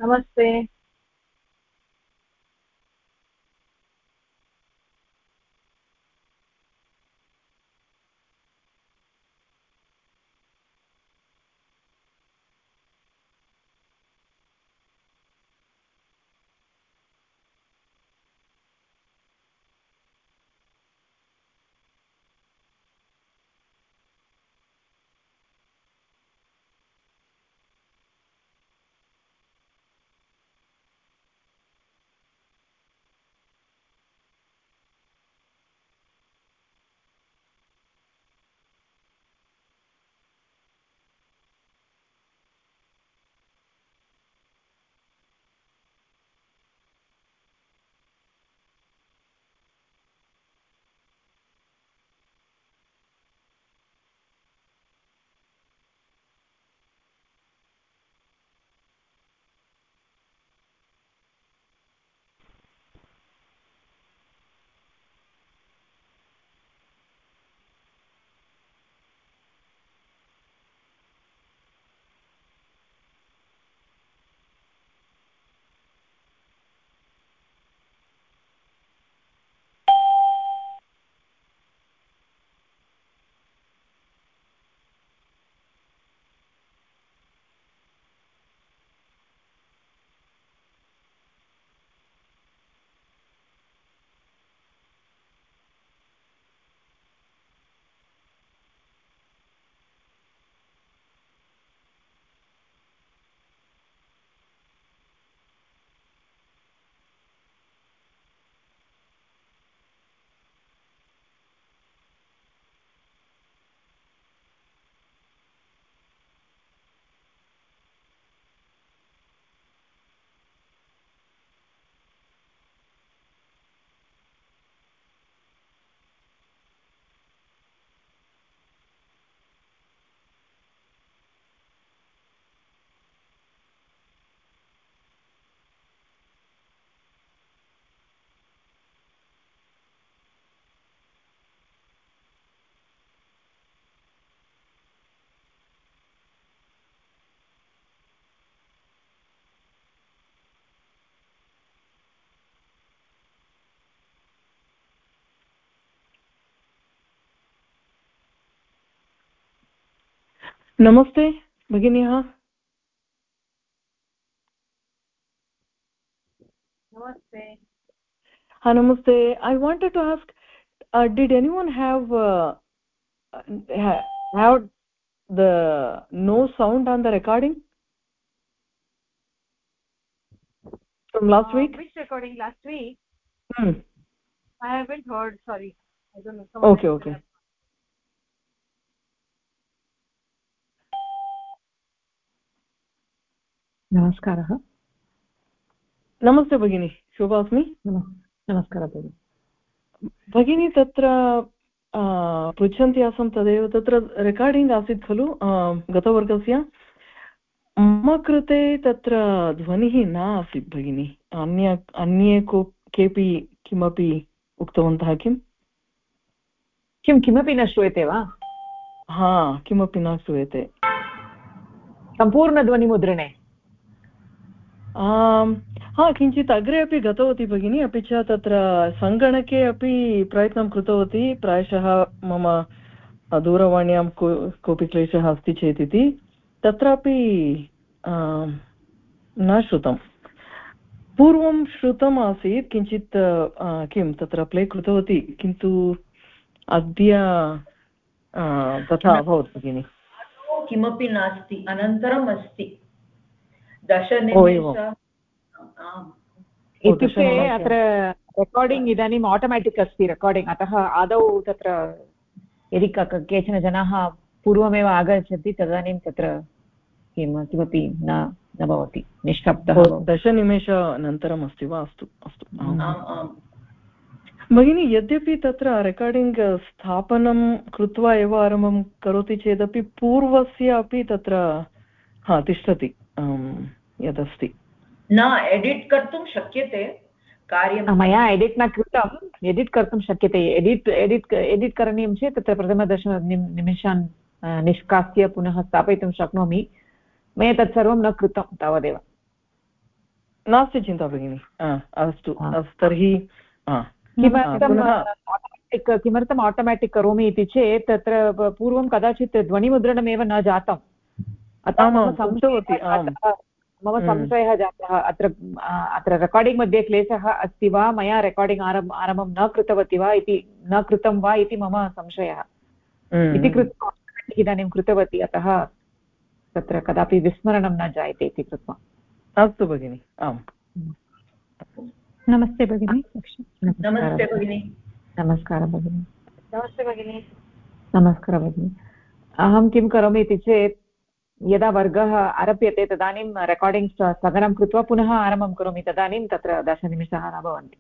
नमस्ते। नमस्ते भगिन्यः। नमस्ते। Namaste. I wanted to ask, did anyone have have the no sound on the recording from last week? Which recording last week? I haven't heard, sorry. I don't know. Okay. नमस्कारः। नमस्ते भगिनी, शुभ अस्मि। नमस्कारः भगिनी। भगिनी तत्र पृच्छन्ती आसं तदेव, तत्र रेकार्डिङ्ग् आसीत् खलु गतवर्गस्य। मम कृते तत्र ध्वनिः न आसीत् भगिनी। अन्ये केपि किमपि उक्तवन्तः किम्? किमपि न श्रूयते वा? हा, किमपि न श्रूयते। सम्पूर्णध्वनिमुद्रणे हा, किञ्चित् अग्रे अपि गतवती भगिनी, अपि च तत्र सङ्गणके अपि प्रयत्नं कृतवती, प्रायशः मम दूरवाण्यां कोऽपि क्लेशः अस्ति चेत् इति, तत्रापि न श्रुतं। पूर्वं श्रुतम् आसीत् किञ्चित्, किं तत्र प्ले कृतवती, किन्तु अद्य तथा अभवत् भगिनि। किमपि नास्ति, अनन्तरम् अस्ति 10 निमेषः। इत्युक्ते अत्र रेकार्डिङ्ग् इदानीम् आटोमेटिक् अस्ति रेकार्डिङ्ग्, अतः आदौ तत्र यदि केचन जनाः पूर्वमेव आगच्छन्ति तदानीं तत्र किमपि न भवति, निष्शब्दः। 10 निमेषानन्तरम् अस्ति वा? अस्तु अस्तु भगिनी, यद्यपि तत्र रेकार्डिङ्ग् स्थापनं कृत्वा एव आरम्भं करोति चेदपि पूर्वस्य अपि तत्र तिष्ठति यदस्ति। न एडिट् कर्तुं शक्यते कार्यं। मया एडिट् न कृतं, एडिट् कर्तुं शक्यते। एडिट् करणीयं चेत् तत्र प्रथमदश निमेषान् निष्कास्य पुनः स्थापयितुं शक्नोमि। मया तत्सर्वं न कृतं तावदेव। नास्ति चिन्ता भगिनि। अस्तु तर्हि किमर्थम् आटोमेटिक् करोमि इति चेत् तत्र पूर्वं कदाचित् ध्वनिमुद्रणमेव न जातम्, अतः मम संशयः जातः अत्र रेकार्डिङ्ग् मध्ये क्लेशः अस्ति वा, मया रेकार्डिङ्ग् आरम्भं न कृतवती वा इति न कृतं वा इति मम संशयः इति कृत्वा इदानीं कृतवती, अतः तत्र कदापि विस्मरणं न जायते इति कृत्वा। अस्तु भगिनि। आम्, नमस्ते भगिनि। नमस्ते भगिनि। नमस्कारः भगिनि। नमस्ते भगिनि। नमस्कारः भगिनि। अहं किं करोमि इति चेत् यदा वर्गः आरभ्यते तदानीं रेकार्डिङ्ग् स्थगनं कृत्वा पुनः आरम्भं करोमि, तदानीं तत्र 10 निमेषाः न भवन्ति।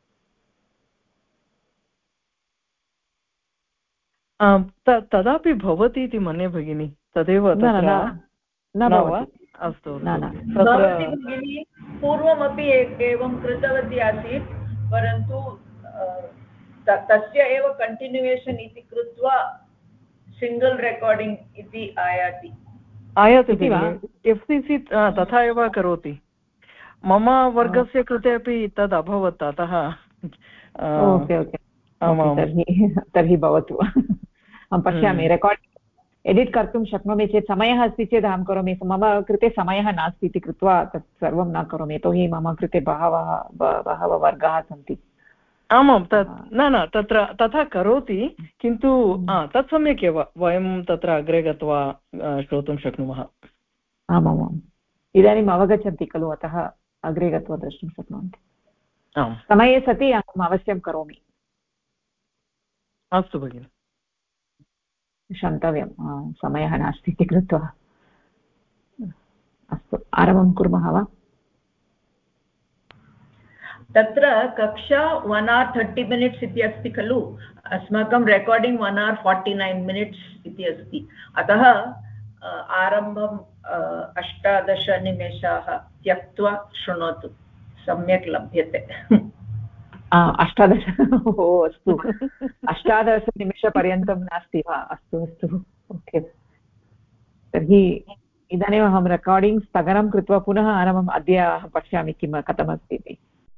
तदापि भवति इति मन्ये भगिनि, तदेव न भवति। अस्तु भवति भगिनि, पूर्वमपि एवं कृतवती आसीत्, परन्तु तस्य एव कण्टिन्युवेशन् इति कृत्वा सिङ्गल् रेकार्डिङ्ग् इति आयाति FCC तथा एव करोति। मम वर्गस्य कृते अपि तद् अभवत्, अतः तर्हि भवतु। अहं पश्यामि, रेकार्डिङ्ग् एडिट् कर्तुं शक्नोमि चेत्, समयः अस्ति चेत् अहं करोमि। मम कृते समयः नास्ति इति कृत्वा तत् सर्वं न करोमि, यतोहि मम कृते बहवः वर्गाः सन्ति। आमां, न तत्र तथा करोति, किन्तु तत् सम्यक् एव, वयं तत्र अग्रे गत्वा श्रोतुं शक्नुमः। आमामाम्, इदानीम् अवगच्छन्ति खलु, अतः अग्रे गत्वा द्रष्टुं शक्नुवन्ति। समये सति अहम् अवश्यं करोमि। अस्तु भगिनि, क्षन्तव्यं, समयः नास्ति इति कृत्वा। अस्तु, आरम्भं कुर्मः वा? तत्र कक्षा 1 hour 30 minutes इति अस्ति खलु, अस्माकं रेकार्डिङ्ग् 1 hour 49 minutes इति अस्ति, अतः आरम्भं 18 निमेषाः त्यक्त्वा शृणोतु, सम्यक् लभ्यते। 18 अस्तु, 18 निमेषपर्यन्तं नास्ति वा? अस्तु अस्तु, ओके। तर्हि इदानीम् अहं रेकार्डिङ्ग् स्थगनं कृत्वा पुनः आरम्भम् अद्य अहं पश्यामि कथमस्ति इति।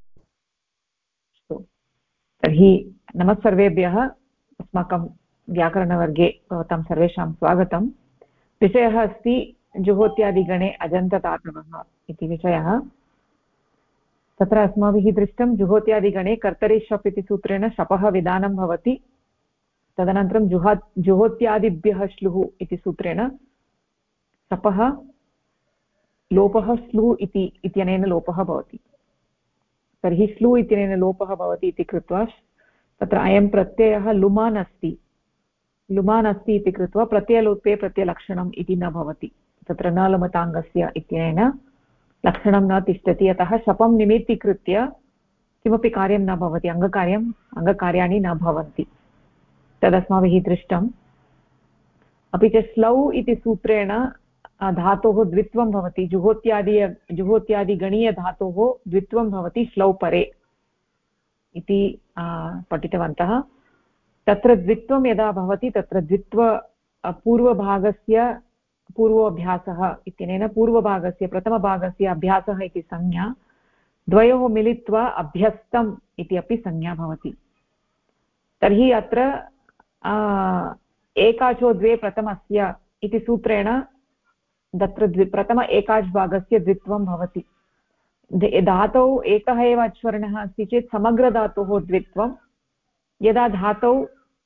तर्हि नमः सर्वेभ्यः, अस्माकं व्याकरणवर्गे भवतां सर्वेषां स्वागतं। विषयः अस्ति जुहोत्यादिगणे अजन्तदातवः इति विषयः। तत्र अस्माभिः दृष्टं, जुहोत्यादिगणे कर्तरि शप् इति सूत्रेण शपः विधानं भवति, तदनन्तरं जुहोत्यादिभ्यः श्लुः इति सूत्रेण शपः लोपः स्लु इत्यनेन लोपः भवति। तर्हि स्लु इत्यनेन लोपः भवति इति कृत्वा तत्र अयं प्रत्ययः लुमान् अस्ति इति कृत्वा प्रत्ययलोपे प्रत्ययलक्षणम् इति न भवति, तत्र न लमताङ्गस्य इत्यनेन लक्षणं न तिष्ठति, अतः शपं निमित्तीकृत्य किमपि कार्यं न भवति, अङ्गकार्याणि न भवन्ति, तदस्माभिः दृष्टम्। अपि च स्लौ इति सूत्रेण धातोः द्वित्वं भवति, जुहोत्यादिगणीयधातोः द्वित्वं भवति स्लौ परे इति पठितवन्तः। तत्र द्वित्वं यदा भवति, तत्र द्वित्व पूर्वभागस्य पूर्वोऽभ्यासः इत्यनेन पूर्वभागस्य प्रथमभागस्य अभ्यासः इति संज्ञा, द्वयोः मिलित्वा अभ्यस्तम् इति अपि संज्ञा भवति। तर्हि अत्र एकाचो द्वे प्रथमस्य इति सूत्रेण तत्र प्रथम एकाच् भागस्य द्वित्वं भवति। धातौ एकः एव अच्वर्णः अस्ति चेत् समग्रधातोः द्वित्वं, यदा धातौ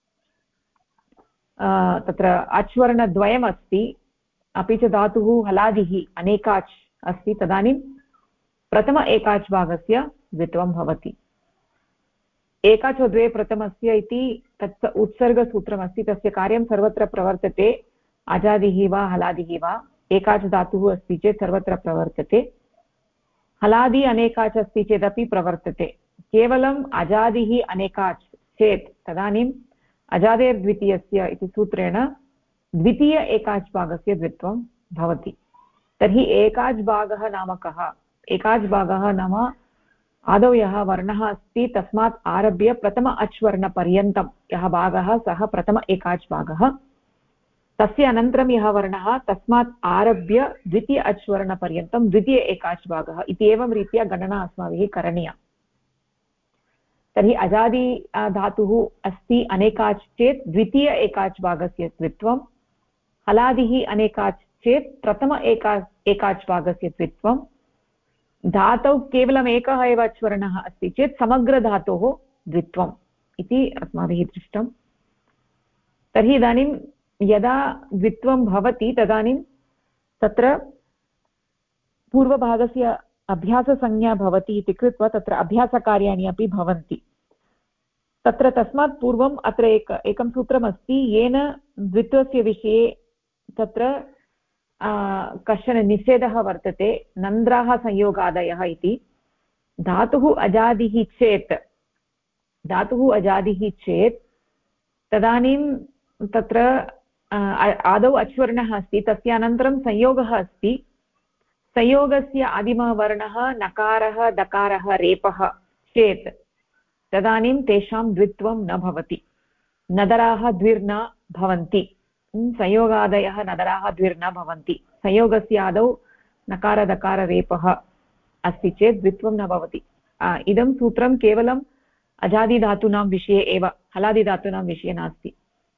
तत्र अच्वर्णद्वयम् अस्ति अपि च धातुः हलादिः अनेकाच् अस्ति, तदानीं प्रथम एकाच् भागस्य द्वित्वं भवति। एकाचो द्वे प्रथमस्य इति तत् उत्सर्गसूत्रमस्ति, तस्य कार्यं सर्वत्र प्रवर्तते, अजादिः वा हलादिः वा, एकाच् धातुः अस्ति चेत् सर्वत्र प्रवर्तते, हलादि अनेकाच् अस्ति चेदपि प्रवर्तते। केवलम् अजादिः अनेकाच् चेत् तदानीम् अजादेर्द्वितीयस्य इति सूत्रेण द्वितीय एकाच् भागस्य द्वित्वं भवति। तर्हि एकाच् भागः नाम कः? एकाच् भागः नाम आदौ यः वर्णः अस्ति तस्मात् आरभ्य प्रथम अच्वर्णपर्यन्तं यः भागः, सः प्रथम एकाच् भागः। तस्य अनन्तरं यः वर्णः तस्मात् आरभ्य द्वितीय अच्वर्णपर्यन्तं द्वितीय एकाच् भागः इति एवं रीत्या गणना अस्माभिः करणीया। तर्हि अजादि धातुः अस्ति अनेकाच् चेत् द्वितीय एकाच् भागस्य द्वित्वं, हलादिः अनेकाच् चेत् प्रथम एकाच् भागस्य द्वित्वं, धातौ केवलम् एकः एव अच्वर्णः अस्ति चेत् समग्रधातोः द्वित्वम् इति अस्माभिः दृष्टं। तर्हि इदानीं यदा द्वित्वं भवति तदानीं तत्र पूर्वभागस्य अभ्याससंज्ञा भवति इति कृत्वा तत्र अभ्यासकार्याणि अपि भवन्ति। तत्र तस्मात् पूर्वम् अत्र एकं सूत्रमस्ति येन द्वित्वस्य विषये तत्र कश्चन निषेधः वर्तते, नन्द्राः संयोगादयः इति। धातुः अजादिः चेत् तदानीं तत्र आदौ अच्वर्णः अस्ति, तस्य अनन्तरं संयोगः अस्ति। संयोगस्य आदिमः वर्णः नकारः दकारः रेपः चेत् तदानीं तेषां द्वित्वं न भवति, नदराः द्विर्न भवन्ति। संयोगादयः नदराः द्विर्न भवन्ति। संयोगस्य आदौ नकारदकाररेपः अस्ति चेत् द्वित्वं न भवति। इदं सूत्रं केवलम् अजादिधातूनां विषये एव, हलादिधातूनां विषये नास्ति।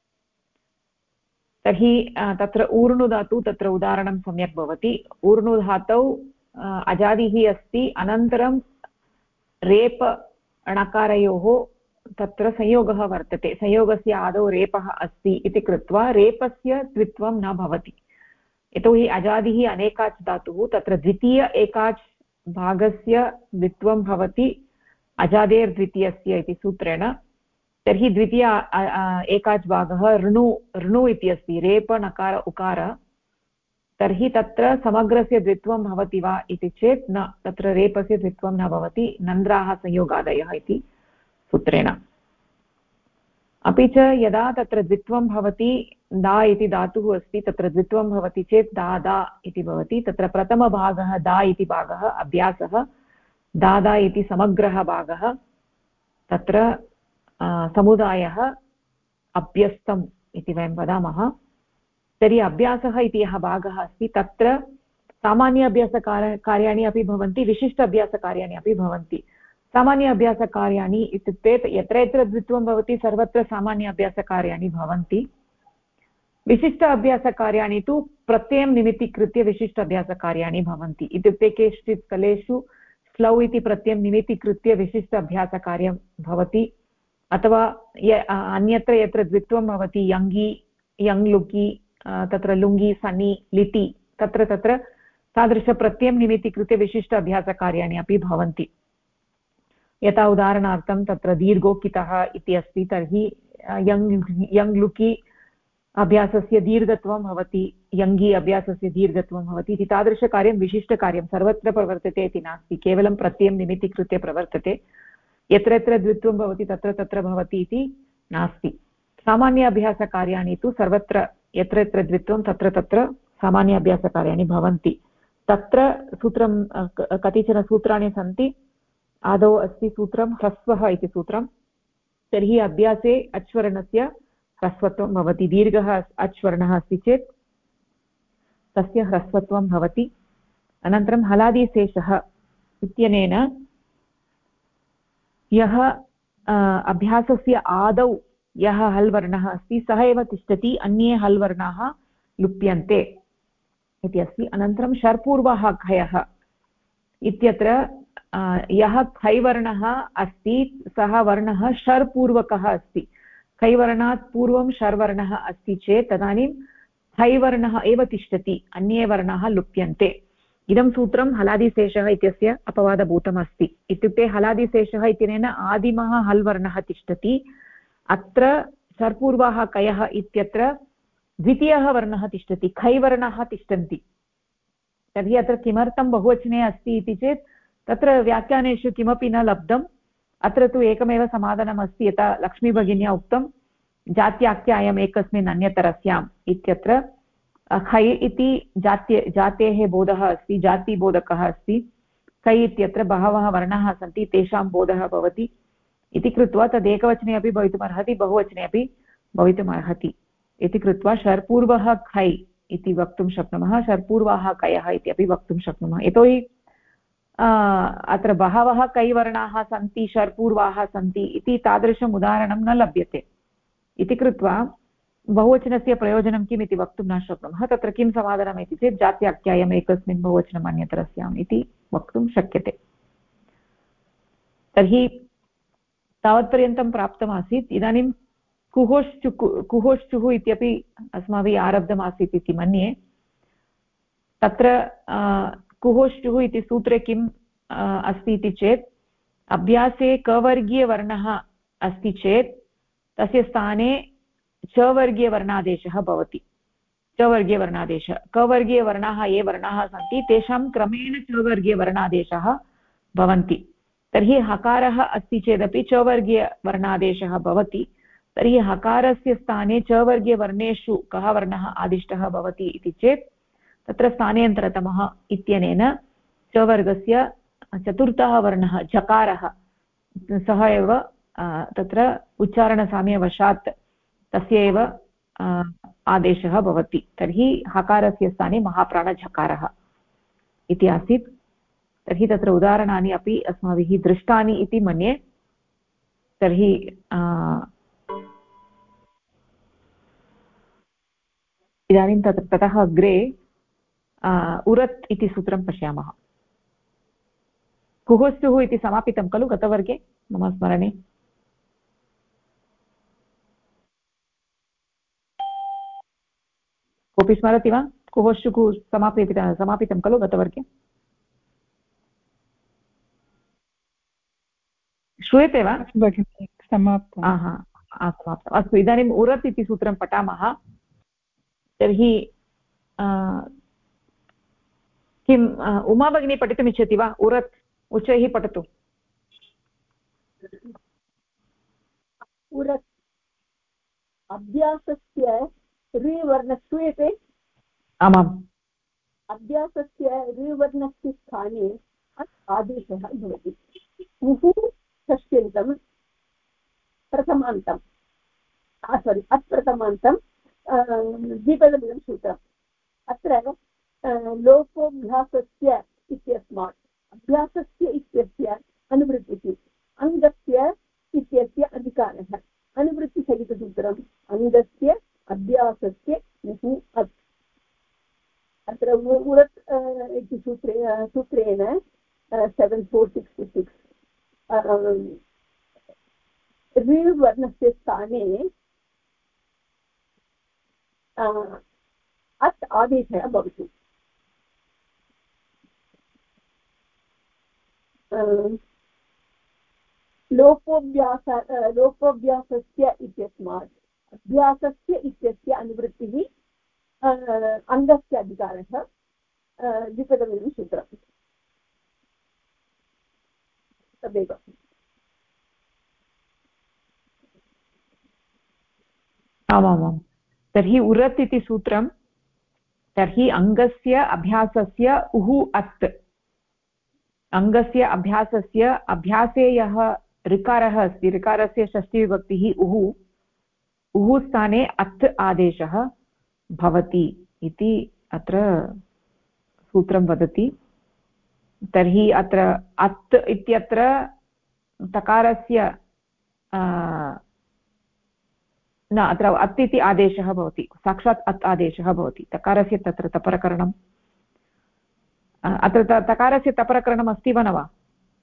तर्हि तत्र ऊर्णुधातु तत्र उदाहरणं सम्यक् भवति। ऊर्णुधातौ अजादिः अस्ति, अनन्तरं रेप णकारयोः तत्र संयोगः वर्तते, संयोगस्य आदौ रेपः अस्ति इति कृत्वा रेपस्य द्वित्वं न भवति। यतोहि अजादिः अनेकाच् धातुः, तत्र द्वितीय एकाच् भागस्य द्वित्वं भवति अजादेर्द्वितीयस्य इति सूत्रेण। तर्हि द्वितीय एकाच् भागः ऋणु इति अस्ति, रेप नकार उकार। तर्हि तत्र समग्रस्य द्वित्वं भवति वा इति चेत् न, तत्र रेपस्य द्वित्वं न भवति, नन्द्राः संयोगादयः इति सूत्रेण। अपि च यदा तत्र द्वित्वं भवति, दा इति धातुः अस्ति, तत्र द्वित्वं भवति चेत् दा इति भवति। तत्र प्रथमभागः दा इति भागः अभ्यासः, दादा इति समग्रः भागः, तत्र समुदायः अभ्यस्तम् इति वयं वदामः। तर्हि अभ्यासः इति यः भागः अस्ति तत्र सामान्य अभ्यासकार्याणि अपि भवन्ति, विशिष्ट अभ्यासकार्याणि अपि भवन्ति। सामान्य अभ्यासकार्याणि इत्युक्ते यत्र यत्र द्वित्वं भवति सर्वत्र सामान्य अभ्यासकार्याणि भवन्ति। विशिष्ट अभ्यासकार्याणि तु प्रत्ययं निमित्तीकृत्य विशिष्ट अभ्यासकार्याणि भवन्ति। इत्युक्ते केषुचित् स्थलेषु स्लौ इति प्रत्ययं निमित्तीकृत्य विशिष्ट अभ्यासकार्यं भवति, अथवा अन्यत्र यत्र द्वित्वं भवति, यङि यङ्लुकि, तत्र लुङ्गि सनि लिटि, तत्र तादृशप्रत्ययं निमित्तीकृत्य विशिष्ट अभ्यासकार्याणि अपि भवन्ति। यथा उदाहरणार्थं तत्र दीर्घोकितः इति अस्ति, तर्हि यङ्लुकि अभ्यासस्य दीर्घत्वं भवति, यङ्गि अभ्यासस्य दीर्घत्वं भवति इति। तादृशकार्यं विशिष्टकार्यं सर्वत्र प्रवर्तते इति नास्ति, केवलं प्रत्ययं निमित्तीकृत्य प्रवर्तते। यत्र यत्र द्वित्वं भवति तत्र तत्र भवति इति नास्ति। सामान्य अभ्यासकार्याणि तु सर्वत्र यत्र यत्र द्वित्वं तत्र तत्र सामान्य अभ्यासकार्याणि भवन्ति। तत्र सूत्रं कतिचन सूत्राणि सन्ति। आदौ अस्ति सूत्रं ह्रस्वः इति सूत्रं। तर्हि अभ्यासे अच्वर्णस्य ह्रस्वत्वं भवति। दीर्घः अच्वर्णः अस्ति चेत् तस्य ह्रस्वत्वं भवति। अनन्तरं हलादिशेषः इत्यनेन यः अभ्यासस्य आदौ यः हल् वर्णः अस्ति सः एव तिष्ठति, अन्ये हल् वर्णाः लुप्यन्ते इति अस्ति। अनन्तरं शर्पूर्वः खयः इत्यत्र यः खैवर्णः अस्ति सः वर्णः शर्पूर्वकः अस्ति। खैवर्णात् पूर्वं शर्वर्णः अस्ति चेत् तदानीं खैवर्णः एव तिष्ठति, अन्ये वर्णाः लुप्यन्ते। इदं सूत्रं हलादिशेषः इत्यस्य अपवादभूतम् अस्ति। इत्युक्ते हलादिशेषः इत्यनेन आदिमः हल् वर्णः तिष्ठति। अत्र शर्पूर्वः कयः इत्यत्र द्वितीयः वर्णः तिष्ठति, खैवर्णाः तिष्ठन्ति। तर्हि अत्र किमर्थं बहुवचने अस्ति इति चेत् तत्र व्याख्यानेषु किमपि न लब्धम्। अत्र तु एकमेव समाधानम् अस्ति, यथा लक्ष्मीभगिन्या उक्तं जात्याख्यायाम् एकस्मिन् अन्यतरस्याम् इत्यत्र खै इति जातेः बोधः अस्ति, जातिबोधकः अस्ति। खै इत्यत्र बहवः वर्णाः सन्ति, तेषां बोधः भवति इति कृत्वा तद् एकवचने अपि भवितुमर्हति, बहुवचने अपि भवितुमर्हति। इति कृत्वा शर्पूर्वः खै इति वक्तुं शक्नुमः, शर्पूर्वाः कयः इति अपि वक्तुं शक्नुमः। यतोहि अत्र बहवः कैवर्णाः सन्ति, शर्पूर्वाः सन्ति इति तादृशम् उदाहरणं न लभ्यते इति कृत्वा बहुवचनस्य प्रयोजनं किम् इति वक्तुं न शक्नुमः। तत्र किं समाधानम् इति चेत् जात्याख्यायम् एकस्मिन् बहुवचनम् अन्यतरस्याम् इति वक्तुं शक्यते। तर्हि तावत्पर्यन्तं प्राप्तमासीत्। इदानीं कुहोश्चुः इत्यपि अस्माभिः आरब्धमासीत् इति मन्ये। तत्र कुहोश्चुः इति सूत्रे किम् अस्ति इति चेत् अभ्यासे कवर्गीयवर्णः अस्ति चेत् तस्य स्थाने चवर्गीयवर्णादेशः भवति। चवर्गीयवर्णादेशः, कवर्गीयवर्णाः ये वर्णाः सन्ति तेषां क्रमेण चवर्गीयवर्णादेशाः भवन्ति। तर्हि हकारः अस्ति चेदपि चवर्गीयवर्णादेशः भवति। तर्हि हकारस्य स्थाने चवर्गीयवर्णेषु कः वर्णः आदिष्टः भवति इति चेत् तत्र स्थानेन्तरतमः इत्यनेन चवर्गस्य चतुर्थः वर्णः झकारः, सः एव तत्र उच्चारणसाम्यवशात् तस्य एव आदेशः भवति। तर्हि हकारस्य स्थाने महाप्राणझकारः इति आसीत्। तर्हि तत्र उदाहरणानि अपि अस्माभिः दृष्टानि इति मन्ये। तर्हि इदानीं ततः अग्रे उरत् इति सूत्रं पश्यामः। कुहोस्तुः इति समापितं खलु गतवर्गे मम स्मरणे? कोऽपि स्मरति वा? कुहोश्चुः समापितं खलु गतवर्गे? श्रूयते वा? समाप्तम्। समाप्तम्। अस्तु, इदानीम् उरत् इति सूत्रं पठामः। तर्हि किम् उमा भगिनी पठितुमिच्छति वा? उरत् उच्चैः पठतु। उरत् अभ्यासस्य ऋवर्णः श्रूयते? आमाम्। अभ्यासस्य ऋवर्णस्य स्थाने अत् आदेशः भवति। उः षष्ट्यन्तं प्रथमान्तं अत् प्रथमान्तं द्विपदमिदं सूत्रम्। अत्र लोपोऽभ्यासस्य इत्यस्मात् अभ्यासस्य इत्यस्य अनुवृत्तिः, अङ्गस्य इत्यस्य अधिकारः, अनुवृत्तिसहितसूत्रम् अङ्गस्य अभ्यासस्य उः अत्। अत्र उरत् इति सूत्रेण 7466 ऋवर्णस्य स्थाने अत् आदेशः भवति। लोपोऽभ्यासस्य इत्यस्मात् अभ्यासस्य इत्यस्य अनुवृत्तिः अङ्गस्य अधिकारः, द्विपदमिदं सूत्रम्। तदेव। आमामां। तर्हि उरत् इति सूत्रं, तर्हि अङ्गस्य अभ्यासस्य उः अत्, अङ्गस्य अभ्यासस्य अभ्यासे यः ऋकारः अस्ति, ऋकारस्य षष्ठीविभक्तिः उः, उः स्थाने अत् आदेशः भवति इति अत्र सूत्रं वदति। तर्हि अत्र अत् इत्यत्र तकारस्य न, अत्र अत् इति आदेशः भवति, साक्षात् अत् आदेशः भवति। तकारस्य तत्र तपरकरणम्, अत्र तकारस्य तपरकरणम् अस्ति वा न वा?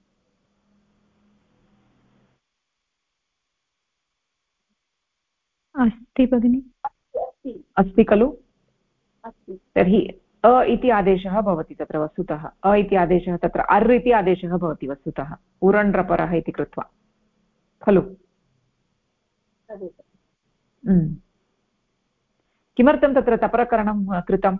अस्ति भगिनि। अस्ति खलु? तर्हि अ इति आदेशः भवति तत्र वस्तुतः। अ इति आदेशः तत्र अर् इति आदेशः भवति वस्तुतः, उरण्ड्रपरः इति कृत्वा खलु? किमर्थं तत्र तपरकरणं कृतम्?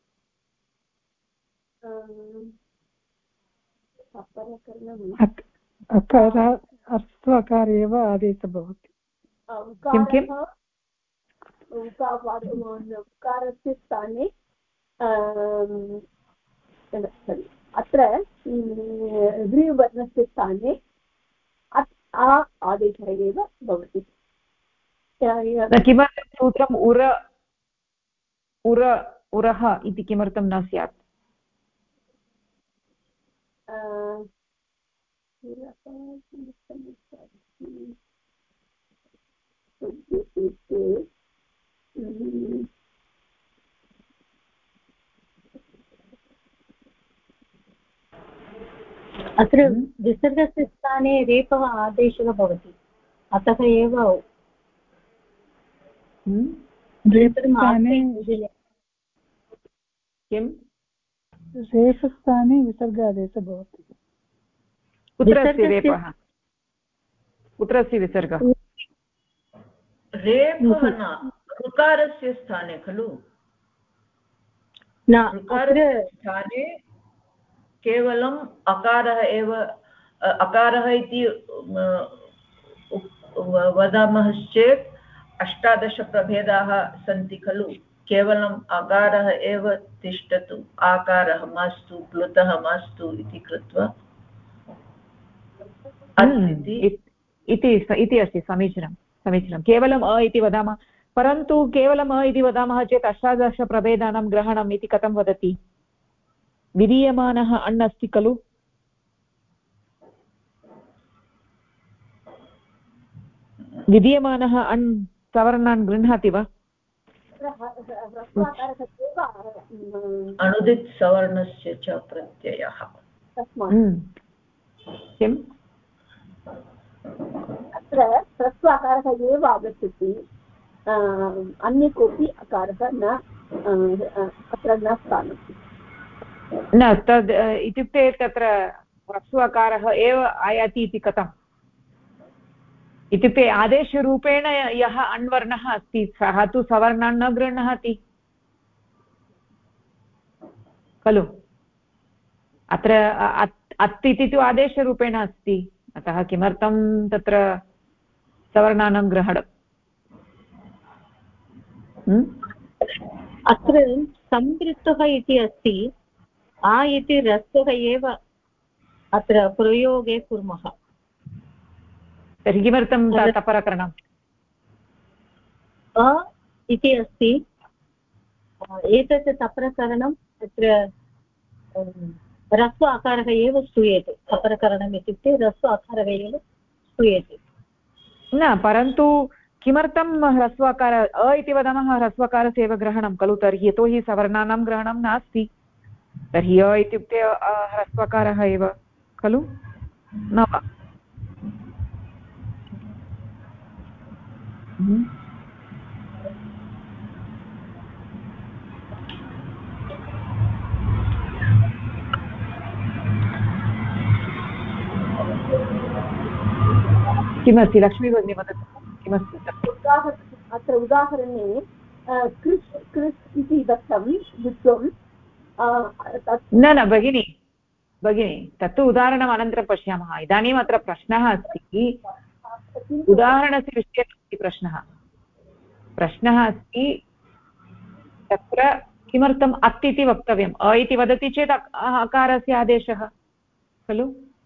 अकारे एव आदेशः भवति। किं किम्? उकारस्य स्थाने अत्र ऋवर्णस्य स्थाने आ आदेशः एव भवति। किमर्थं सूत्रम् उर उरः इति किमर्थं न स्यात्? अत्र विसर्गस्य स्थाने रेपः आदेशः भवति, अतः एव किं रेफस्थाने विसर्ग आदेशः भवति। कुत्र अस्ति रेपः? कुत्र अस्ति विसर्गः? रेफः न, ऋकारस्य स्थाने खलु। ऋकारस्य स्थाने केवलम् अकारः एव, अकारः इति वदामश्चेत् 18 प्रभेदाः सन्ति खलु। केवलम् अकारः एव तिष्ठतु, आकारः मास्तु, प्लुतः मास्तु इति कृत्वा इति अस्ति। समीचीनं समीचीनं। केवलम् अ इति वदामः, परन्तु केवलम् अ इति वदामः चेत् 18 प्रभेदानां ग्रहणम् इति कथं वदति? विधीयमानः अण् अस्ति खलु। विधीयमानः अण् सवर्णान् गृह्णाति वा? अनुदित् सवर्णस्य च प्रत्ययः। किम्? अत्र ह्रस्वाकारः एव आगच्छति, अन्य कोऽपि अकारः न अत्र न स्थानं। न तद् इत्युक्ते तत्र ह्रस्वाकारः एव आयाति इति कथम्? इत्युक्ते आदेशरूपेण यः अण्वर्णः अस्ति सः तु सवर्णान् न गृह्णाति खलु। अत्र अत् इति तु आदेशरूपेण अस्ति, अतः किमर्थं तत्र सवर्णानां ग्रहणम्? अत्र संवृत्तः इति अस्ति, आ इति ह्रस्वः एव अत्र प्रयोगे कुर्मः। तर्हि किमर्थं तपरकरणम्? अ इति अस्ति, एतत् तपरकरणं तत्र ह्रस्व आकारः एव श्रूयते। तपरकरणम् इत्युक्ते ह्रस्व आकारः एव श्रूयते। न, परन्तु किमर्थं ह्रस्वाकार अ इति वदामः, ह्रस्वाकारस्य एव ग्रहणं खलु। तर्हि यतोहि सवर्णानां ग्रहणं नास्ति, तर्हि अ इत्युक्ते ह्रस्वाकारः एव खलु, न वा? किमस्ति लक्ष्मी भगिनी वदतु, किमस्ति? अत्र उदाहरणे कृष् कृष् इति दत्तं द्वित्वं। न न भगिनी भगिनी, तत्तु उदाहरणम् अनन्तरं पश्यामः। इदानीम् अत्र प्रश्नः अस्ति, उदाहरणस्य विषये अस्ति प्रश्नः। प्रश्नः अस्ति तत्र किमर्थम् अत् इति वक्तव्यम्? अ इति वदति चेत् अकारस्य आदेशः खलु।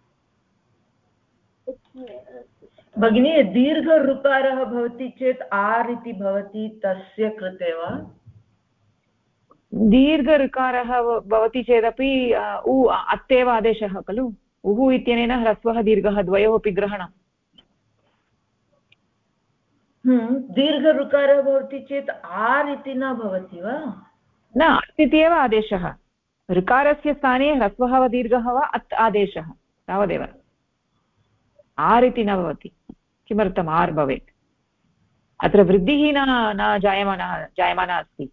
भगिनी, दीर्घ ऋकारः भवति चेत् आर् इति भवति, तस्य कृते वा? दीर्घ ऋकारः भवति चेदपि उ अत्येव आदेशः खलु। उः इत्यनेन ह्रस्वः दीर्घः द्वयोः अपि ग्रहणम्। दीर्घ ऋकारः भवति चेत् आर् इति न भवति वा? न, अत् इति एव आदेशः। ऋकारस्य स्थाने ह्रस्वः वा दीर्घः वा अत् आदेशः, तावदेव। आर् इति न भवति। किमर्थम् आर् भवेत्? अत्र वृद्धिः न जायमाना अस्ति।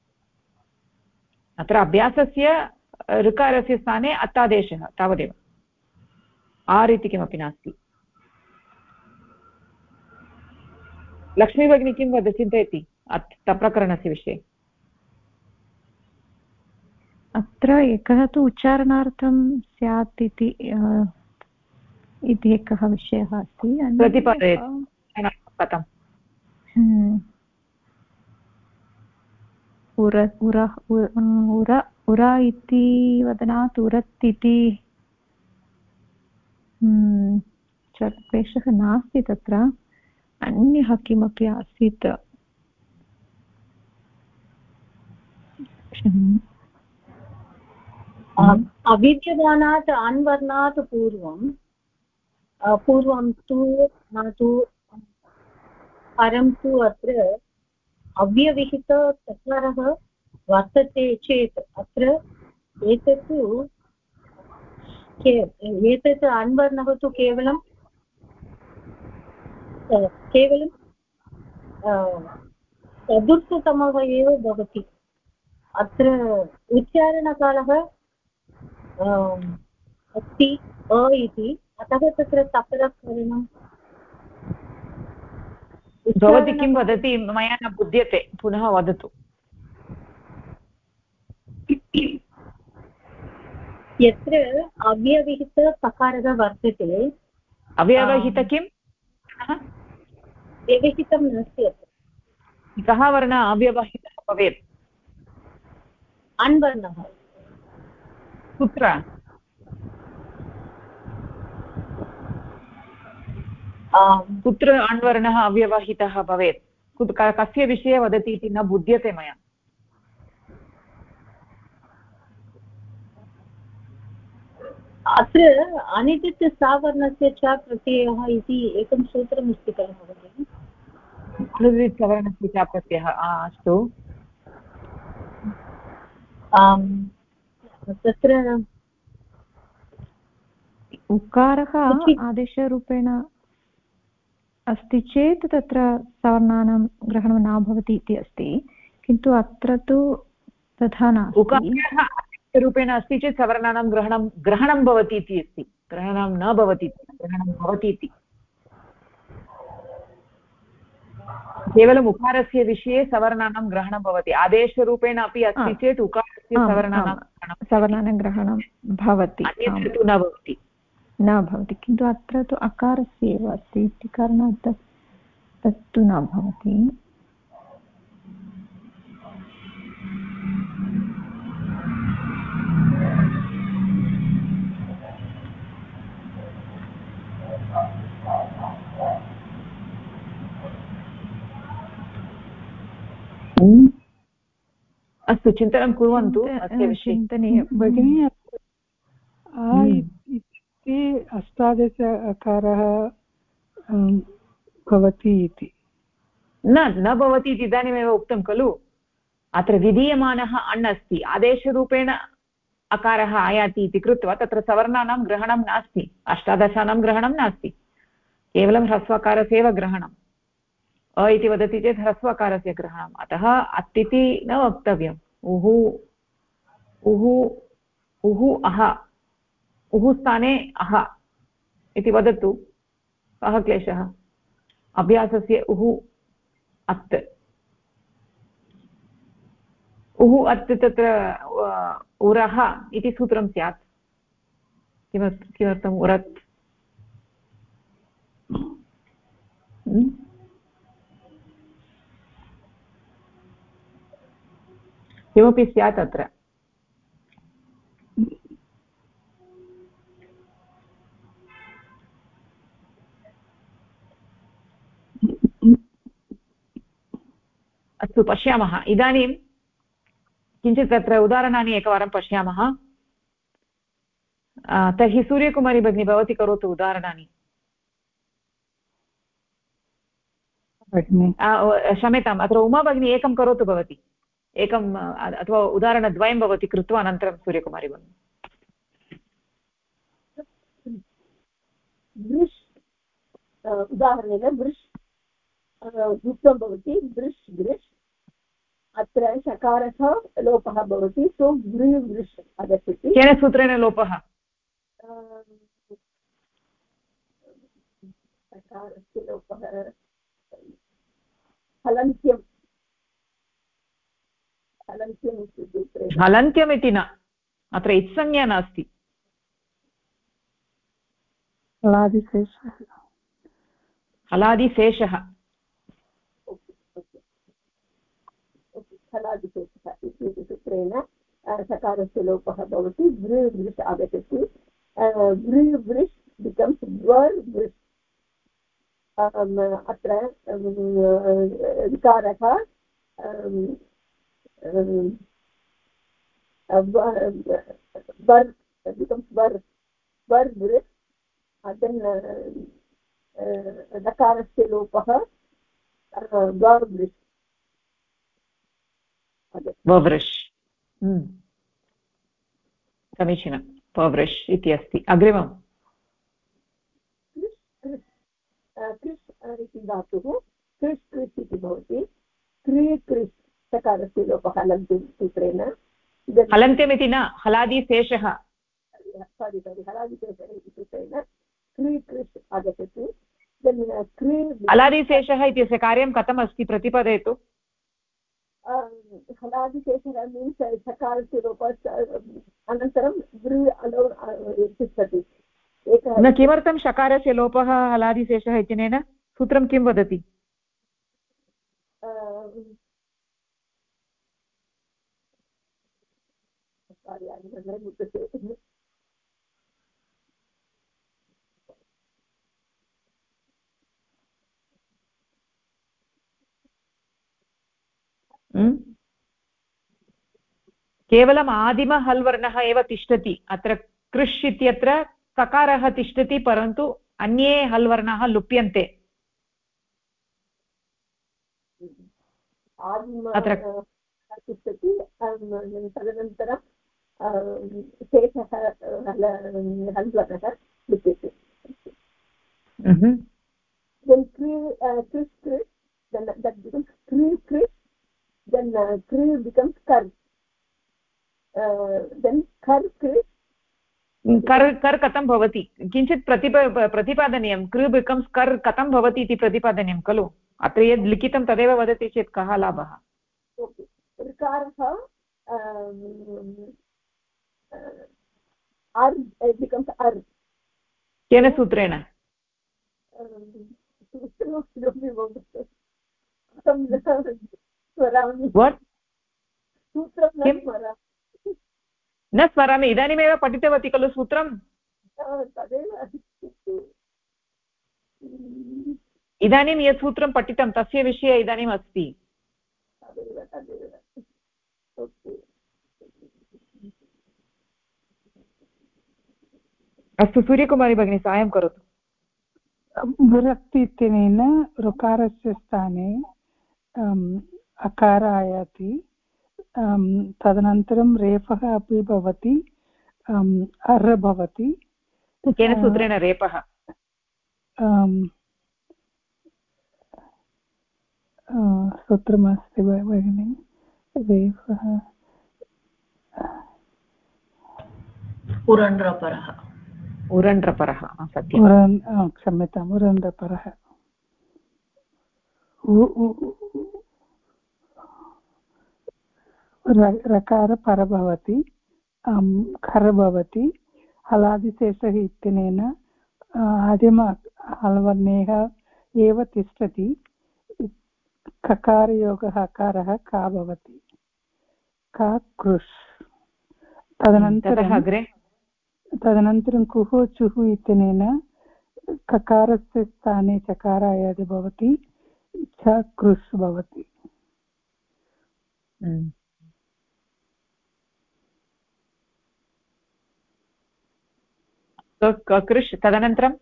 अत्र अभ्यासस्य ऋकारस्य स्थाने अत्तादेशः, तावदेव। आर् इति किमपि नास्ति। लक्ष्मी भगिनी किं चिन्तयति तप्रकरणस्य विषये? अत्र एकः तु उच्चारणार्थं स्यात् इति एकः विषयः अस्ति। प्रतिपादयतु कथम्? उर इति वदनात् उरत् इति क्लेशः नास्ति तत्र, अन्यः किमपि आसीत्। अविद्यमानात् अन्वर्णात् पूर्वं तु न तु परं तु अत्र अव्यवहितचकारः वर्तते चेत् अत्र एतत् अन्वर्णः तु केवलं चतुर्थतमः एव भवति। अत्र उच्चारणकालः अस्ति अ इति, अतः तत्र तपरकरणं भवती किं वदति मया न बुध्यते, पुनः वदतु। यत्र अव्यवहितसकारः वर्तते, अव्यवहित किं व्यवहितं नास्ति अत्र। कः वर्णः अव्यवहितः भवेत्? अन्वर्णः। कुत्र? कुत्र अन्वर्णः अव्यवहितः भवेत्? कस्य विषये वदति इति न बुध्यते मया। अत्र अनिटित् सावर्णस्य च प्रत्ययः इति एकं सूत्रमस्ति खलु भगिनि? अनिटित् सवर्णस्य च प्रत्ययः, अस्तु। तत्र उकारः आदेशरूपेण अस्ति चेत् तत्र सवर्णानां ग्रहणं न भवति इति अस्ति, किन्तु अत्र तु तथा नास्ति। उकारः आदेशरूपेण अस्ति चेत् सवर्णानां ग्रहणं भवति इति अस्ति, ग्रहणं न भवति, ग्रहणं भवति इति। केवलम् उकारस्य विषये सवर्णानां ग्रहणं भवति, आदेशरूपेण अपि अस्ति चेत् उकारस्य सवर्णानां ग्रहणं भवति, अन्यत्र तु न भवति, किन्तु अत्र तु अकारस्य एव अस्ति इति कारणात् तत्तु न भवति। अस्तु, चिन्तनं कुर्वन्तु अस्य विषये। चिन्तनीयं भगिनी। इति अष्टादश अकारः भवति इति न भवति इति इदानीमेव उक्तं खलु। अत्र विधीयमानः अण् अस्ति, आदेशरूपेण अकारः आयाति इति कृत्वा तत्र सवर्णानां ग्रहणं नास्ति, अष्टादशानां ग्रहणं नास्ति, केवलं ह्रस्वकारस्य एव ग्रहणम्। अ इति वदति चेत् ह्रस्वकारस्य ग्रहणम्, अतः अत् इति न वक्तव्यम्। उः अह, उः स्थाने अह इति वदतु, कः क्लेशः? अभ्यासस्य उः अत्, उः अत् तत्र उरः इति सूत्रं स्यात्। किमर्थम् उरत्? किमपि स्यात् अत्र। अस्तु, पश्यामः इदानीं किञ्चित् तत्र उदाहरणानि एकवारं पश्यामः। तर्हि सूर्यकुमारी भगिनी भवती करोतु उदाहरणानि। क्षम्यताम्, अत्र उमा भगिनी एकं करोतु भवती, एकम् अथवा उदाहरणद्वयं भवती कृत्वा अनन्तरं सूर्यकुमारी भगिनी। वृष् उदाहरणेन वृष् युक्तं भवति, वृष् वृष्। अत्र शकारः लोपः भवति, सो वृष् आगच्छति। केन सूत्रेण लोपः? शकारस्य लोपः हलन्त्यं, हलन्त्यम् इति न, अत्र इत्संज्ञा नास्ति। हलादिशेषः हलादिशेषः इति सूत्रेण सकारस्य लोपः भवति, वृष् आगच्छति। वृष् बिकम्स् वृष्। अत्र विकारः वर becomes वर वृष् then दकारस्य लोपः ववृष् ववृष् समीचीनं ववृष् इति अस्ति अग्रिमं कृष् इति धातुः कृष् कृष् इति भवति क्री कृष् सकारस्य लोपः हलन्त्यसूत्रेण हलन्त्यमिति न हलादिशेषः सारि हलादिशेषः इति सूत्रेण क्री कृष् आगच्छति हलादिशेषः इत्यस्य कार्यं कथम् अस्ति प्रतिपादयतु हलादिशेषः मीन्स् सकारस्य लोपः अनन्तरं वृ तिष्ठति न किमर्थं शकारस्य लोपः हलादिशेषः इत्यनेन सूत्रं किं वदति केवलम् आदिमः हल् वर्णः एव तिष्ठति अत्र कृष् इत्यत्र ककारः तिष्ठति परन्तु अन्ये हल् वर्णाः लुप्यन्ते अत्र तिष्ठति तदनन्तरं शेषः हल् वर्णः लुप्यते then krish krish then that becomes krish then krish becomes kar then kar krish कर् कथं भवति किञ्चित् प्रतिपादनीयं कृ बिकम्स् कर् कथं भवति इति प्रतिपादनीयं खलु अत्र यद् लिखितं तदेव वदति चेत् कः लाभः ऋकारः अर् बिकम्स् अर् केन सूत्रेण न स्मरामि इदानीमेव पठितवती खलु सूत्रं इदानीं यत् सूत्रं पठितं तस्य विषये इदानीम् अस्ति अस्तु सूर्यकुमारी भगिनी साहाय्यं करोतु विरक्ति इत्यनेन ऋकारस्य स्थाने अकार आयाति तदनन्तरं रेफः अपि भवति अर् भवति केन सूत्रेण रेपः सूत्रमस्ति भगिनि रेफः उरण्ड्रपरः सत्यं क्षम्यताम् उरण्ड्रपरः रकार पर भवति खर भवति हलादिशेषः इत्यनेन आदिम हल्वर्णेः एव तिष्ठति ककारयोगः अकारः का भवति का कृष् तदनन्तरं कुः चुः इत्यनेन ककारस्य स्थाने चकार आयाति भवति च कृष् भवति कृष् तदनन्तरम्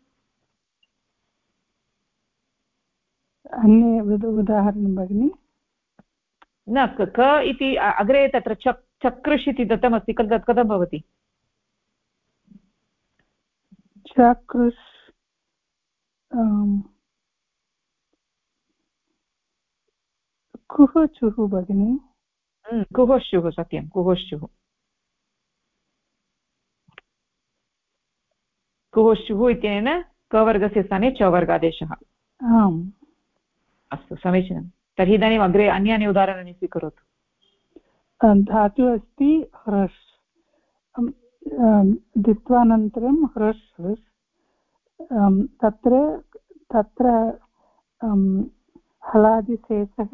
अन्ये उदाहरणं भगिनि न क इति अग्रे तत्र चकृष् इति दत्तमस्ति खलु तत् कथं भवति चकृष् कुहचुः भगिनि कुहश्युः सत्यं कुहश्युः कुहश्युः इत्यनेन कवर्गस्य स्थाने चवर्गादेशः आम् अस्तु समीचीनं तर्हि इदानीम् अग्रे अन्यानि उदाहरणानि स्वीकरोतु धातुः अस्ति ह्रस् दित्वानन्तरं ह्रस् ह्रस् तत्र हलादिशेषः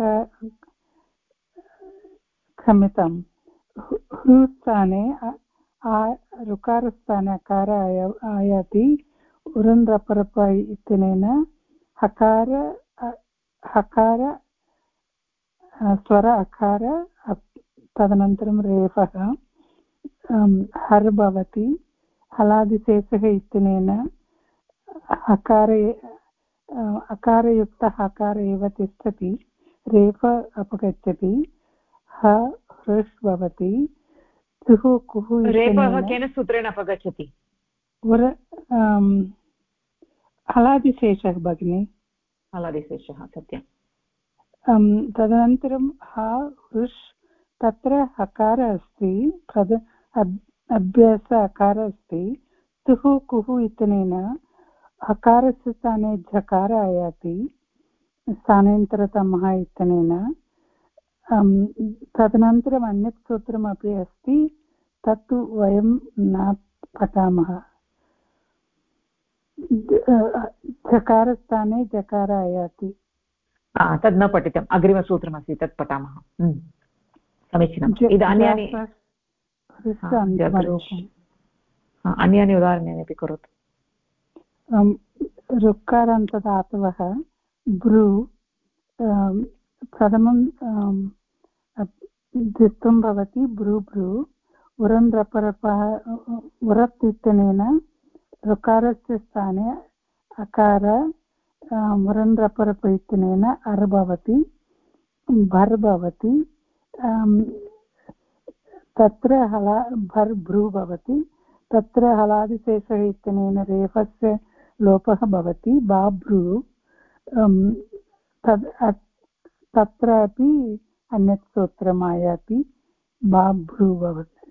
क्षम्यतां हृस्थाने ऋकारस्थाने अकार आयाति उरण्ड्रपरप इत्यनेन हकार स्वर अकार तदनन्तरं रेफः हर् भवति हलादिशेषः इत्यनेन अकारयुक्तः हकार एव तिष्ठति रेफ अपगच्छति हृष् भवति तुः कुः रेफः केन सूत्रेण अपगच्छति हलादिशेषः भगिनि हलादिशेषः सत्यं तदनन्तरं हृष् तत्र हकार अस्ति अभ्यास अकार अस्ति तुः कुः इत्यनेन हकारस्य स्थाने झकार आयाति स्थानान्तरतमः इत्यनेन तदनन्तरम् अन्यत् सूत्रमपि अस्ति तत्तु वयं न पठामः झकारस्थाने झकार आयाति तद् न पठितम् अग्रिमसूत्रमस्ति तत् पठामः समीचीनम् इदानीं अन्यानि उदाहरणानि अपि करोतु ऋकारान्तदातवः भ्रू प्रथमं द्वित्वं भवति भ्रू भ्रू उरन्द्रपरपः उरत् इत्यनेन ऋकारस्य स्थाने अकार उरन्द्रपरप इत्यनेन अर् भवति भर् भवति तत्र भर् भ्रू भवति तत्र हलादिशेषः इत्यनेन रेफस्य लोपः भवति बाभ्रू तत्र अपि अन्यत् सूत्रम् आयाति बाभ्रू भवति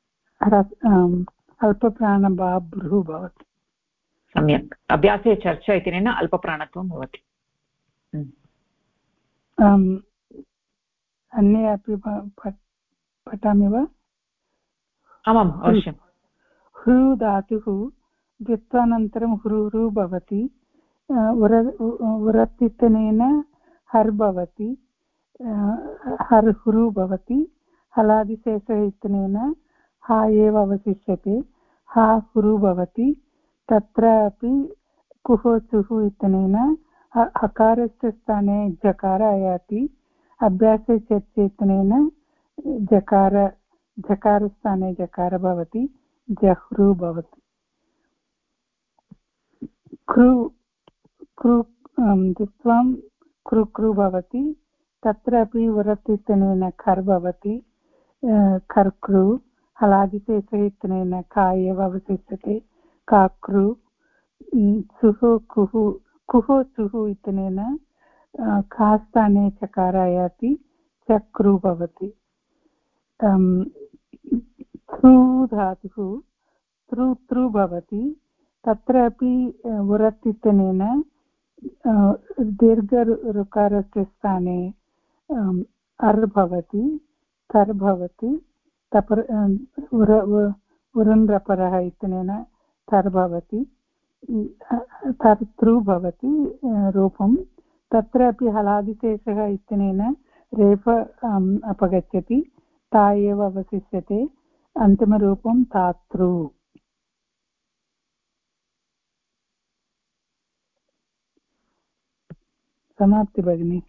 अल्पप्राणबाभ्रू भवति सम्यक् अभ्यासे चर्चा इत्यनेन अल्पप्राणत्वं भवति अन्ये अपि पठामि वा आमाम् अवश्यं ह्रू धातुः द्वित्वानन्तरं ह्रू भवति उरत् इत्यनेन हर् भवति हर् ह्रू भवति हलादिशेषः इत्यनेन हा एव अवशिष्यते हा ह्रू भवति तत्र अपि कुः चुः इत्यनेन हकारस्य स्थाने जकार आयाति अभ्यासे चर्चे इत्यनेन झकारस्थाने जकार भवति जह्रू भवति द्वित्वं कृ भवति तत्र अपि उरत् इत्यनेन खर् भवति खर्कृ हलादिशेषः इत्यनेन का एव अवशिष्यते काकृ सुः कुः चुः इत्यनेन का स्थाने चकार आयाति चक्रु भवति थ्रू धातुः तृ भवति तत्र अपि उरत् इत्यनेन दीर्घऋकारस्य स्थाने अर् भवति तर् भवति उरन्रपरः इत्यनेन तर् भवति तर्तृ भवति रूपं तत्र अपि हलादिशेषः इत्यनेन रेफ अपगच्छति ता एव अवशिष्यते अन्तिमरूपं तातृ समाप्ति भगिनि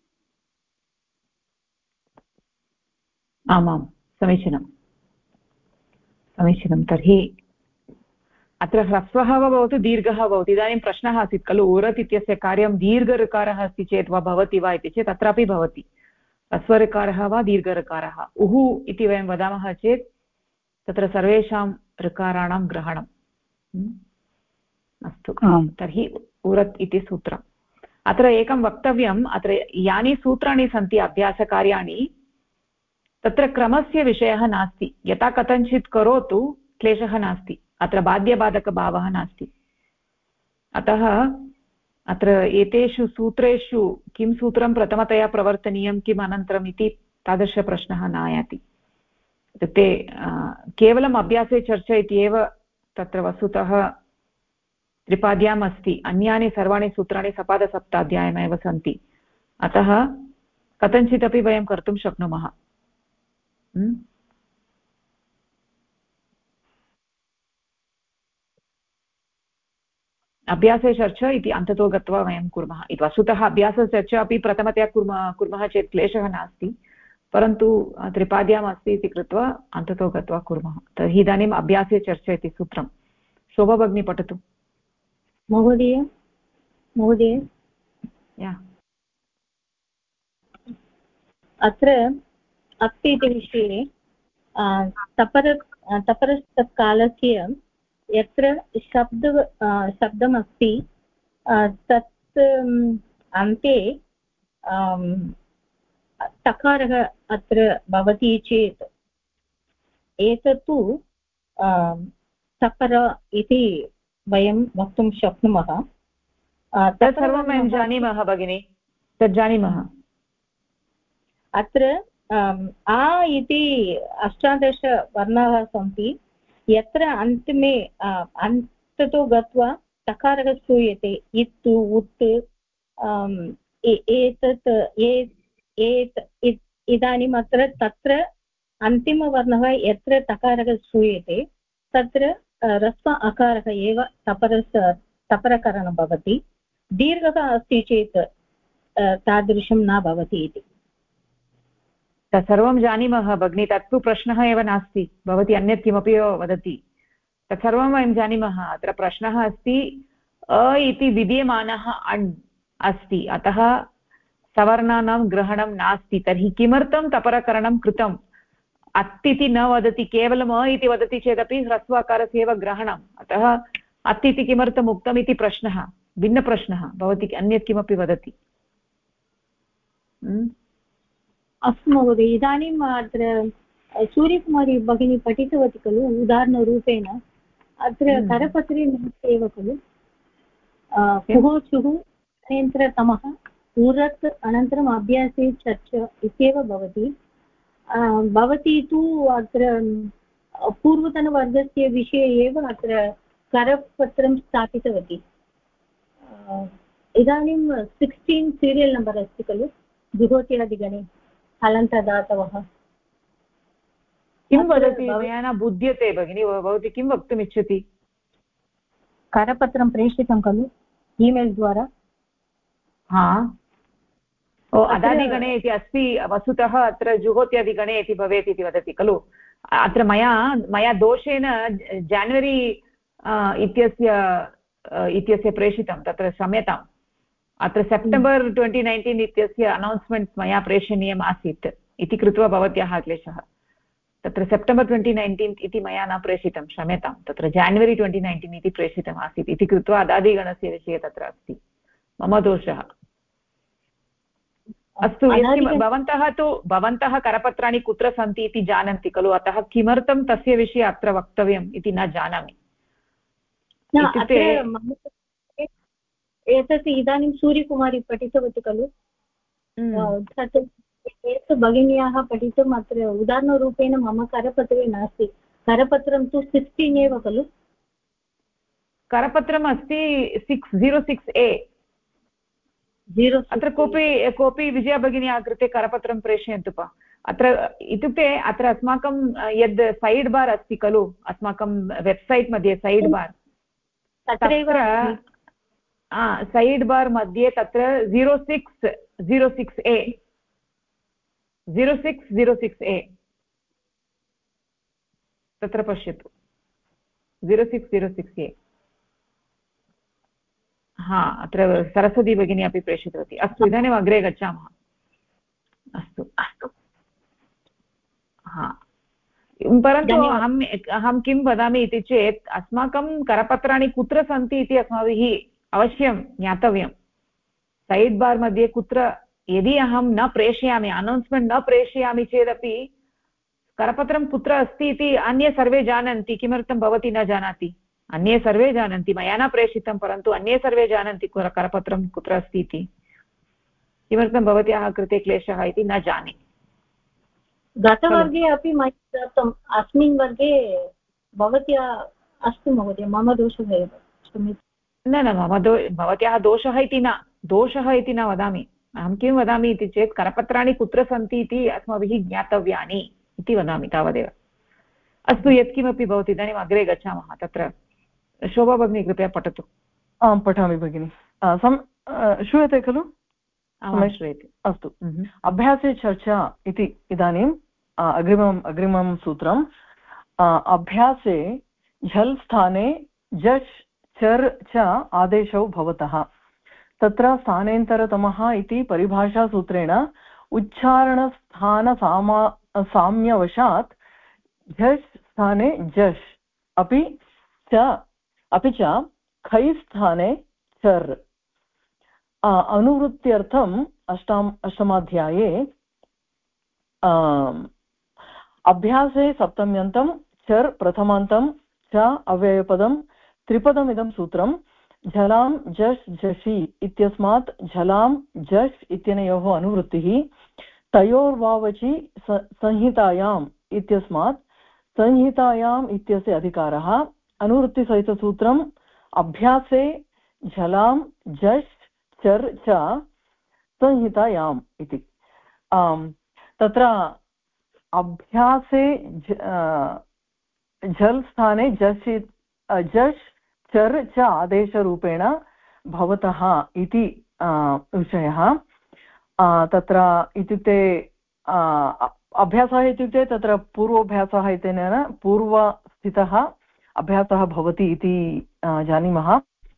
आमां समीचीनं समीचीनं तर्हि अत्र ह्रस्वः वा भवतु दीर्घः भवतु इदानीं प्रश्नः आसीत् खलु उरत् इत्यस्य कार्यं दीर्घऋकारः अस्ति चेत् वा भवति वा इति चेत् अत्रापि भवति ह्रस्वऋकारः वा दीर्घऋकारः उः इति वयं वदामः चेत् तत्र सर्वेषां ऋकाराणां ग्रहणम् अस्तु तर्हि उरत् इति सूत्रम् अत्र एकं वक्तव्यम् अत्र यानि सूत्राणि सन्ति अभ्यासकार्याणि तत्र क्रमस्य विषयः नास्ति यथा कथञ्चित् करोतु क्लेशः नास्ति अत्र बाध्यबाधकभावः नास्ति अतः अत्र एतेषु सूत्रेषु किं सूत्रं प्रथमतया प्रवर्तनीयं किम् अनन्तरम् इति तादृशप्रश्नः न आयाति इत्युक्ते केवलम् अभ्यासे चर्चा इति एव तत्र वस्तुतः त्रिपाद्याम् अस्ति अन्यानि सर्वाणि सूत्राणि सपादसप्ताध्यायमेव सन्ति अतः कथञ्चिदपि वयं कर्तुं शक्नुमः अभ्यासे चर्चा इति अन्ततो गत्वा वयं कुर्मः इति वस्तुतः अभ्यासचर्चा अपि प्रथमतया कुर्मः चेत् क्लेशः नास्ति परन्तु त्रिपाद्याम् अस्ति इति कृत्वा अन्ततो गत्वा कुर्मः। तर्हि इदानीम् अभ्यासे चर्चा इति सूत्रं शोभा भगिनी पठतु। महोदय अत्र अस्ति इति विषये तपरस्तत्कालस्य यत्र शब्दमस्ति तत् अन्ते तकारः अत्र भवति चेत् एतत्तु तपर इति वयं वक्तुं शक्नुमः। तत् सर्वं वयं जानीमः भगिनि, तत् जानीमः। अत्र आ इति 18 वर्णाः सन्ति, यत्र अन्तिमे अन्ततो गत्वा तकारः श्रूयते, इत् उत् एतत् इदानीम् अत्र तत्र अन्तिमवर्णः यत्र तकारः श्रूयते तत्र ह्रस्व अकारः एव तपरकरणं भवति। दीर्घः अस्ति चेत् तादृशं न भवति इति तत्सर्वं जानीमः भगिनि, तत्तु प्रश्नः एव नास्ति। भवती अन्यत् किमपि वदति, तत्सर्वं वयं जानीमः। अत्र प्रश्नः अस्ति अ इति विद्यमानः अण् अस्ति, अतः सवर्णानां ग्रहणं नास्ति। तर्हि किमर्थं तपरकरणं कृतम्? अत् इति न वदति, केवलम् अ इति वदति चेदपि ह्रस्वाकारस्य एव ग्रहणम्। अतः अत् इति किमर्थम् उक्तम् इति प्रश्नः, भिन्नप्रश्नः। भवती अन्यत् किमपि वदति? अस्तु महोदय, इदानीम् अत्र सूर्यकुमारी भगिनी पठितवती खलु उदाहरणरूपेण। अत्र करपत्रे नास्ति एव खलु, कुः चुः अनन्तरतमः उरत् अनन्तरम् अभ्यासे चर्च इत्येव भवति। भवती तु अत्र पूर्वतनवर्गस्य विषये एव अत्र करपत्रं स्थापितवती। इदानीं 16 सीरियल् नम्बर् अस्ति खलु जुहोत्यादिगणे हलन्तदातवः। किं वदति? मया न बुध्यते भगिनि, भवती किं वक्तुमिच्छति? करपत्रं प्रेषितं खलु ईमेल् द्वारा। अदादिगणे इति अस्ति, वस्तुतः अत्र जुहोत्यादिगणे इति भवेत् इति वदति खलु। अत्र मया दोषेण जान्वरी इत्यस्य प्रेषितं, तत्र क्षम्यताम्। अत्र सेप्टेम्बर् 2019 इत्यस्य अनौन्स्मेण्ट् मया प्रेषणीयम् आसीत् इति कृत्वा भवत्याः क्लेशः। तत्र सेप्टेम्बर् 2019 इति मया न प्रेषितं, क्षम्यतां। तत्र जान्वरी 2019 इति प्रेषितम् आसीत् इति कृत्वा अदादिगणस्य विषये तत्र अस्ति, मम दोषः। अस्तु, भवन्तः करपत्राणि कुत्र सन्ति इति जानन्ति खलु, अतः किमर्थं तस्य विषये अत्र वक्तव्यम् इति न जानामि। एतत् इदानीं सूर्यकुमारी पठितवती खलु, तत् भगिन्याः पठितुम् अत्र उदाहरणरूपेण मम करपत्रे नास्ति। करपत्रं तु 16 एव खलु। करपत्रम् अस्ति 606A। अत्र कोऽपि विजया भगिन्याः कृते करपत्रं प्रेषयन्तु वा। अत्र इत्युक्ते अत्र अस्माकं यद् सैड् बार् अस्ति खलु, अस्माकं वेब्सैट् मध्ये सैड् बार्, तत्र सैड् बार् मध्ये तत्र 0606A तत्र पश्यतु, 0606A। अत्र सरस्वती भगिनी अपि प्रेषितवती। अस्तु, इदानीम् अग्रे गच्छामः। अस्तु, परन्तु अहं किं वदामि इति चेत् अस्माकं करपत्राणि कुत्र सन्ति इति अस्माभिः अवश्यं ज्ञातव्यं। सैड् बार् मध्ये कुत्र, यदि अहं न प्रेषयामि, अनौन्स्मेण्ट् न प्रेषयामि चेदपि करपत्रं कुत्र अस्ति इति अन्ये सर्वे जानन्ति। किमर्थं भवती न जानाति? अन्ये सर्वे जानन्ति, मया न प्रेषितं, परन्तु अन्ये सर्वे जानन्ति करपत्रं कुत्र अस्ति इति। किमर्थं भवत्याः कृते क्लेशः इति न जाने। गतवर्गे अपि मया दत्तम्, अस्मिन् वर्गे भवत्या अस्तु महोदय, मम दोषः एव, न भवत्याः दोषः इति न वदामि। अहं किं वदामि इति चेत् करपत्राणि कुत्र सन्ति इति अस्माभिः ज्ञातव्यानि इति वदामि, तावदेव। अस्तु, यत्किमपि भवति, इदानीम् अग्रे गच्छामः। तत्र शोभा भगिनी कृपया पठतु। आं पठामि भगिनि। श्रूयते खलु? सम्यक् श्रूयते अस्तु अभ्यासे चर्चा इति इदानीम् अग्रिमं सूत्रम् अभ्यासे झल् स्थाने जश् चर् च आदेशौ भवतः तत्र स्थानेन्तरतमः इति परिभाषासूत्रेण साम्यवशात् झस् स्थाने जश् अपि च खै स्थाने चर् अनुवृत्त्यर्थम् अष्टमाध्याये अभ्यासे सप्तम्यन्तं चर् प्रथमान्तं च अव्ययपदं त्रिपदमिदं सूत्रं झलां जश् झषि इत्यस्मात् झलां जश् इत्यनयोः अनुवृत्तिः तयोर्वावचि संहितायाम् इत्यस्मात् संहितायाम् इत्यस्य अधिकारः अनुवृत्तिसहितसूत्रम् अभ्यासे झलां जश् चर् च संहितायाम् इति तत्र अभ्यासे झल् स्थाने जश् चर् च आदेशरूपेण भवतः इति विषयः तत्र इत्युक्ते अभ्यासः इत्युक्ते तत्र पूर्वोऽभ्यासः इत्यनेन पूर्वस्थितः अभ्यासः भवति इति जानीमः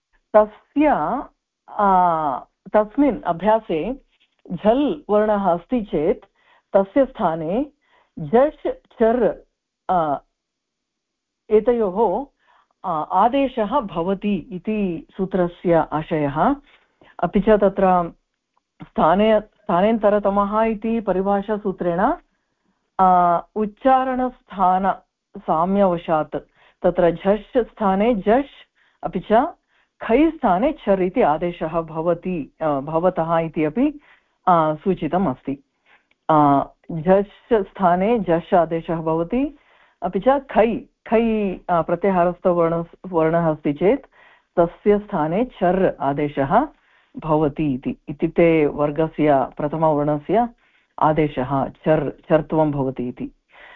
तस्मिन् अभ्यासे झल् वर्णः अस्ति चेत् तस्य स्थाने जश् चर् एतयोः आदेशः भवति इति सूत्रस्य आशयः अपि च तत्र स्थानेन्तरतमः इति परिभाषासूत्रेण उच्चारणस्थानसाम्यवशात् तत्र झस् स्थाने जश् अपि च खै स्थाने चर् इति आदेशः भवतः इति अपि सूचितम् अस्ति झस् स्थाने जश् आदेशः भवति अपि च खै प्रत्याहारस्थवर्णः अस्ति चेत् तस्य स्थाने चर् आदेशः भवति इत्युक्ते वर्गस्य प्रथमवर्णस्य आदेशः चर्त्वं भवति इति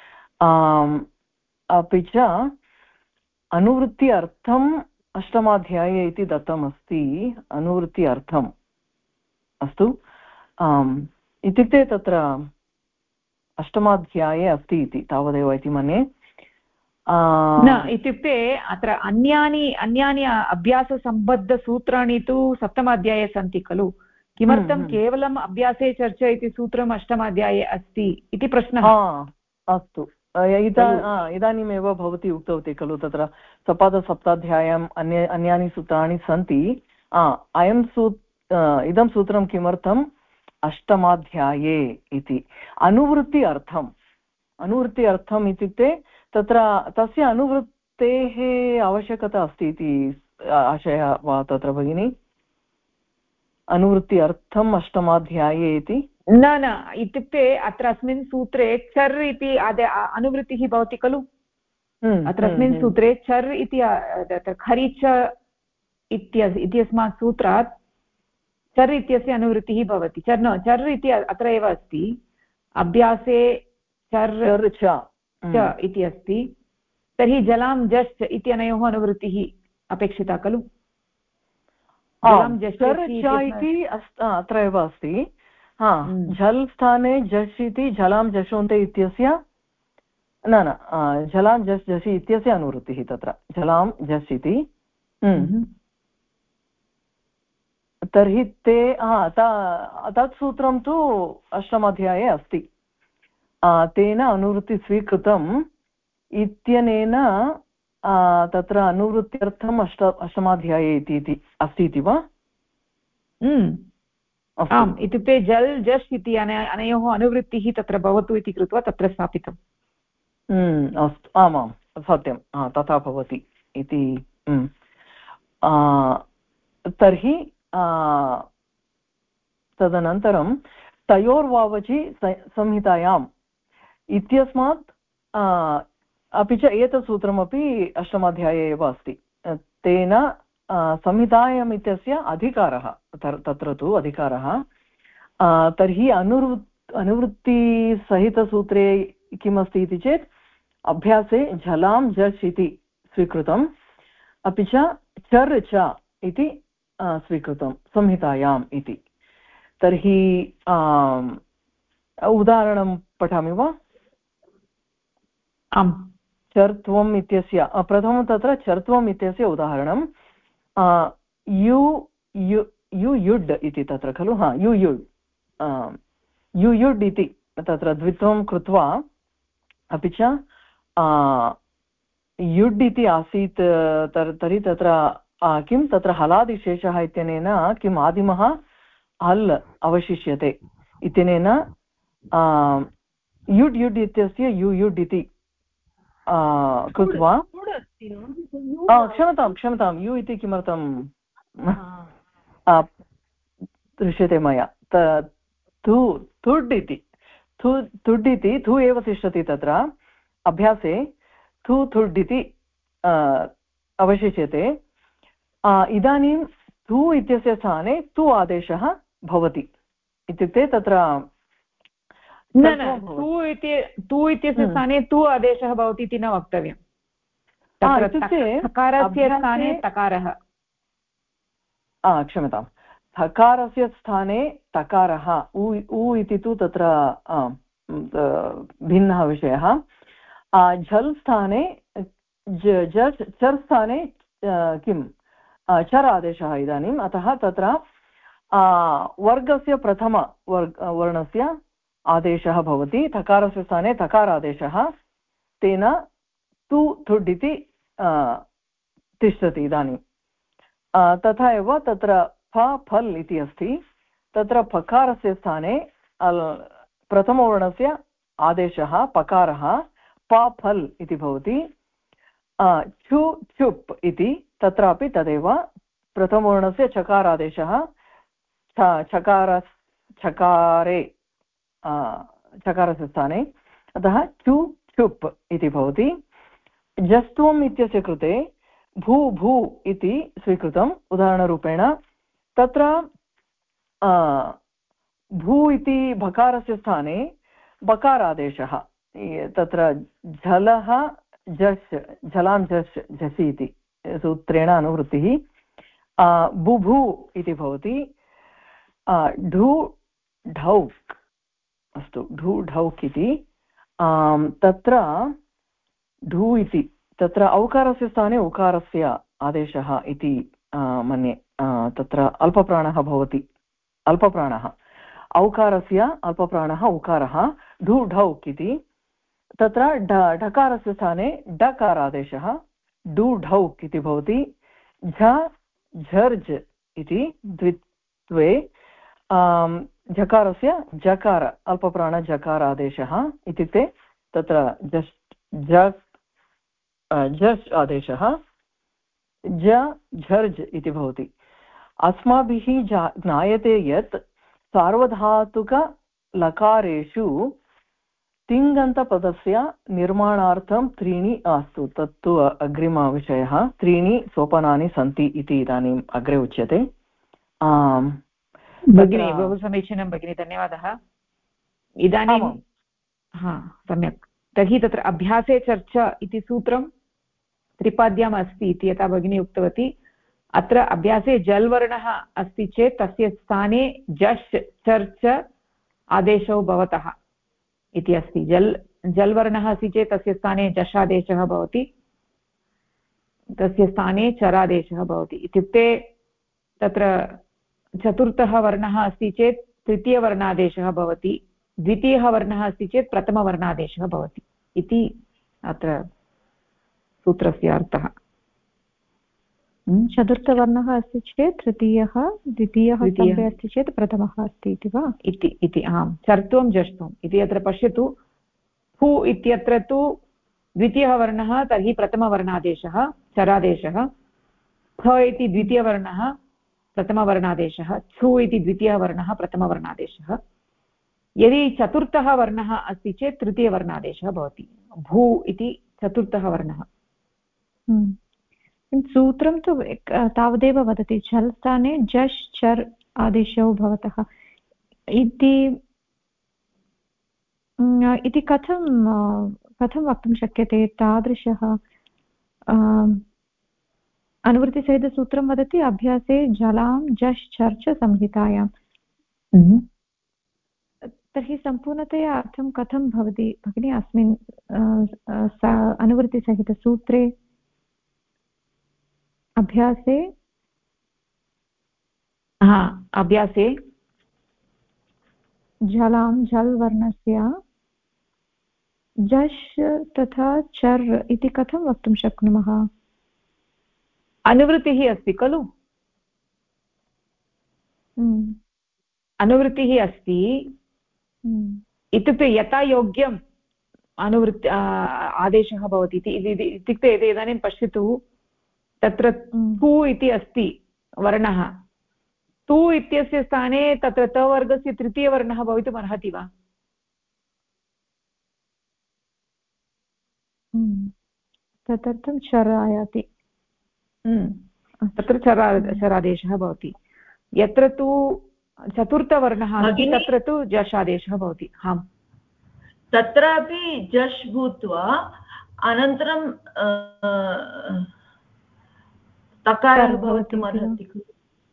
अपि च अनुवृत्ति अर्थम् अष्टमाध्याये इति दत्तमस्ति अनुवृत्ति अर्थम् अस्तु इत्युक्ते तत्र अष्टमाध्याये अस्ति इति तावदेव इति मन्ये न इत्युक्ते अत्र अन्यानि अभ्याससम्बद्धसूत्राणि तु सप्तमाध्याये सन्ति खलु किमर्थं केवलम् अभ्यासे चर्चा इति सूत्रम् अष्टमाध्याये अस्ति इति प्रश्नः अस्तु इदानीमेव भवती उक्तवती खलु तत्र सपादसप्ताध्याय्याम् अन्यानि सूत्राणि सन्ति इदं सूत्रं किमर्थम् अष्टमाध्याये इति अनुवृत्ति अर्थम् इत्युक्ते तत्र तस्य अनुवृत्तेः आवश्यकता अस्ति इति आशयः वा तत्र भगिनी अनुवृत्ति अर्थम् अष्टमाध्याये इति न इत्युक्ते अत्र अस्मिन् सूत्रे चर् इति अनुवृत्तिः भवति खलु अत्र अस्मिन् सूत्रे चर् इति खरीच इत्यस्मात् सूत्रात् चर् इत्यस्य अनुवृत्तिः भवति चर् इति अत्र एव अस्ति अभ्यासे चर् च इति अस्ति तर्हि जलां जश् इत्यनयोः अनुवृत्तिः अपेक्षिता खलु इति अत्र एव अस्ति झल् स्थाने जश् इति झलां जशोन्ते इत्यस्य न झलां जश् जशि इत्यस्य अनुवृत्तिः तत्र झलां जश् इति तर्हि तत् सूत्रं तु अष्टमाध्याये अस्ति तेन अनुवृत्ति स्वीकृतम् इत्यनेन तत्र अनुवृत्त्यर्थम् अष्टमाध्याये इति अस्ति इति वा आम् इत्युक्ते जल् जश् इति अनयोः अनुवृत्तिः तत्र भवतु इति कृत्वा तत्र स्थापितम् अस्तु आमां सत्यं तथा भवति इति तर्हि तदनन्तरं तयोर्वावचि संहितायाम् इत्यस्मात् अपि च एतत् सूत्रमपि अष्टमाध्याये एव अस्ति तेन संहितायाम् इत्यस्य अधिकारः तत्र तु अधिकारः तर्हि अनुवृत्तिसहितसूत्रे किमस्ति इति चेत् अभ्यासे झलां जश् इति स्वीकृतम् अपि च चर् च इति स्वीकृतं संहितायाम् इति तर्हि उदाहरणं पठामि वा? आम्, चर्त्वम् इत्यस्य प्रथमं तत्र चर्त्वम् इत्यस्य उदाहरणं यु यु यु युड् इति तत्र खलु यु युड् यु युड् इति तत्र द्वित्वं कृत्वा अपि च युड् इति आसीत् तर्हि तत्र किं तत्र हलादिशेषः इत्यनेन किम् आदिमः हल् अवशिष्यते इत्यनेन युड् युड् इत्यस्य यु युड् इति कृत्वा क्षमतां यु इति किमर्थं दृश्यते मया तुड् इति तुड् इति थु एव तिष्ठति तत्र अभ्यासे थुड् इति अवशिष्यते इदानीं तु इत्यस्य स्थाने तु आदेशः भवति इत्युक्ते तत्र तु इत्यस्य स्थाने तु आदेशः भवति इति न वक्तव्यं तकारस्य स्थाने तकारः क्षम्यतां थकारस्य स्थाने तकारः उ इति तु तत्र भिन्नः विषयः झल् स्थाने चर् स्थाने किं चर् आदेशः इदानीम् अतः तत्र वर्गस्य प्रथम वर्णस्य आदेशः भवति थकारस्य स्थाने थकारादेशः तेन तु थुड् इति तिष्ठति इदानीं तथा एव तत्र फ फल् इति अस्ति तत्र फकारस्य स्थाने प्रथमवर्णस्य आदेशः पकारः प फल् इति भवति छु चुप् इति तत्रापि तदेव प्रथमवर्णस्य चकारादेशः चकारे चकारस्य स्थाने अतः चु चुप् इति भवति जस्त्वम् इत्यस्य कृते भू भू इति स्वीकृतम् उदाहरणरूपेण तत्र भू इति भकारस्य स्थाने बकारादेशः तत्र झलः झस् झलां झस् झसि इति सूत्रेण अनुवृत्तिः बुभु इति भवति ढु ढौक् अस्तु ढु ढौक् इति तत्र ढु इति तत्र औकारस्य स्थाने उकारस्य आदेशः इति मन्ये तत्र अल्पप्राणः भवति अल्पप्राणः औकारस्य अल्पप्राणः उकारः ढु ढौक् इति तत्र ढकारस्य स्थाने डकारादेशः डु ढौक् इति भवति झ झर्ज् इति द्वित्वे झकारस्य जकार अल्पप्राणजकारादेशः इत्युक्ते तत्र झस् आदेशः झर्ज् इति भवति अस्माभिः ज्ञायते यत् सार्वधातुकलकारेषु तिङन्तपदस्य निर्माणार्थं त्रीणि अस्तु तत्तु अग्रिमविषयः त्रीणि सोपानानि सन्ति इति इदानीम् अग्रे उच्यते भगिनी बहु समीचीनं भगिनी धन्यवादः इदानीं सम्यक् तर्हि तत्र अभ्यासे चर्चा इति सूत्रं त्रिपाद्याम् अस्ति इति यथा भगिनी उक्तवती अत्र अभ्यासे जल् वर्णः अस्ति चेत् तस्य स्थाने जश् चर्च आदेशौ भवतः इति अस्ति जल् वर्णः अस्ति चेत् तस्य स्थाने जश् आदेशः भवति तस्य स्थाने चरादेशः भवति इत्युक्ते तत्र चतुर्थः वर्णः अस्ति चेत् तृतीयवर्णादेशः भवति द्वितीयः वर्णः अस्ति चेत् प्रथमवर्णादेशः भवति इति अत्र सूत्रस्य अर्थः चतुर्थवर्णः अस्ति चेत् तृतीयः द्वितीयः स्तम्भे अस्ति चेत् प्रथमः अस्ति इति वा इति आम् चर्त्वं जष्त्वम् इति अत्र पश्यतु फु इत्यत्र तु द्वितीयः वर्णः तर्हि प्रथमवर्णादेशः चरादेशः ख इति द्वितीयवर्णः प्रथमवर्णादेशः छु इति द्वितीयः वर्णः प्रथमवर्णादेशः यदि चतुर्थः वर्णः अस्ति चेत् तृतीयवर्णादेशः भवति भू इति चतुर्थः वर्णः सूत्रं तु तावदेव वदति झल् स्थाने झष् चर् आदेशौ भवतः इति कथं वक्तुं शक्यते तादृशः अनुवृत्तिसहितसूत्रं वदति अभ्यासे जलां झष् चर् च संहितायाम् तर्हि सम्पूर्णतया अर्थं कथं भवति भगिनी अस्मिन् अनुवृत्तिसहितसूत्रे अभ्यासे अभ्यासे जलां जल् वर्णस्य जश् तथा चर् इति कथं वक्तुं शक्नुमः? अनुवृत्तिः अस्ति खलु, अनुवृत्तिः अस्ति इत्युक्ते यथा योग्यम् अनुवृत्ति आदेशः भवति इत्युक्ते इदानीं पश्यतु, तत्र तु इति अस्ति वर्णः, तु इत्यस्य स्थाने तत्र तवर्गस्य तृतीयवर्णः भवितुम् अर्हति वा? तदर्थं चर् आयाति, तत्र चरादेशः भवति। यत्र तु चतुर्थवर्णः अस्ति तत्र तु जश् आदेशः भवति। आम्, तत्रापि जश् भूत्वा अनन्तरं तकारः भवितुम् अर्हति खलु।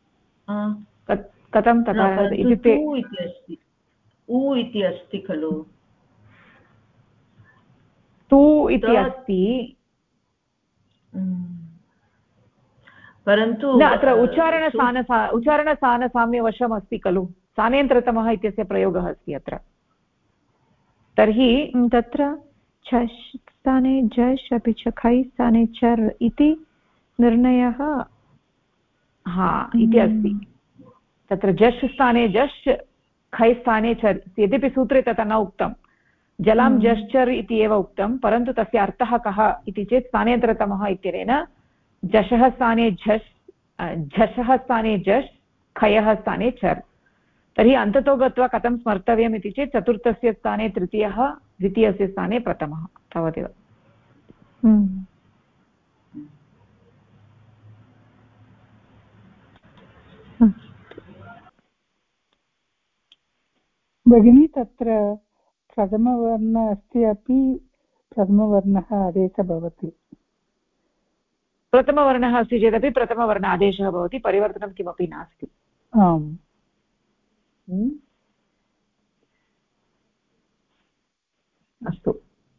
कथं तकारः इत्युक्ते उ इति अस्ति खलु, तु इति अस्ति, परन्तु अत्र उच्चारणस्थानसाम्यवशम् अस्ति खलु, स्थानेन्तरतमः इत्यस्य प्रयोगः अस्ति अत्र। तर्हि तत्र छश् स्थाने जश् अपि च खै स्थाने चर् इति निर्णयः इति अस्ति। तत्र जश् स्थाने जश्, खै स्थाने चर्, यद्यपि सूत्रे तथा न उक्तं, जलां जश्चर् इति एव उक्तं, परन्तु तस्य अर्थः कः इति चेत् स्थानेन्तरतमः इत्यनेन जशः स्थाने झस्, झषः स्थाने जश्, खयः स्थाने चर्। तर्हि अन्ततो गत्वा कथं स्मर्तव्यम् इति चेत् चतुर्थस्य स्थाने तृतीयः, द्वितीयस्य स्थाने प्रथमः, तावदेव। भगिनी, तत्र प्रथमवर्ण अस्ति अपि प्रथमवर्णः आदेशः भवति। प्रथमवर्णः अस्ति चेदपि प्रथमवर्ण आदेशः भवति, परिवर्तनं किमपि नास्ति। आम्, अस्तु,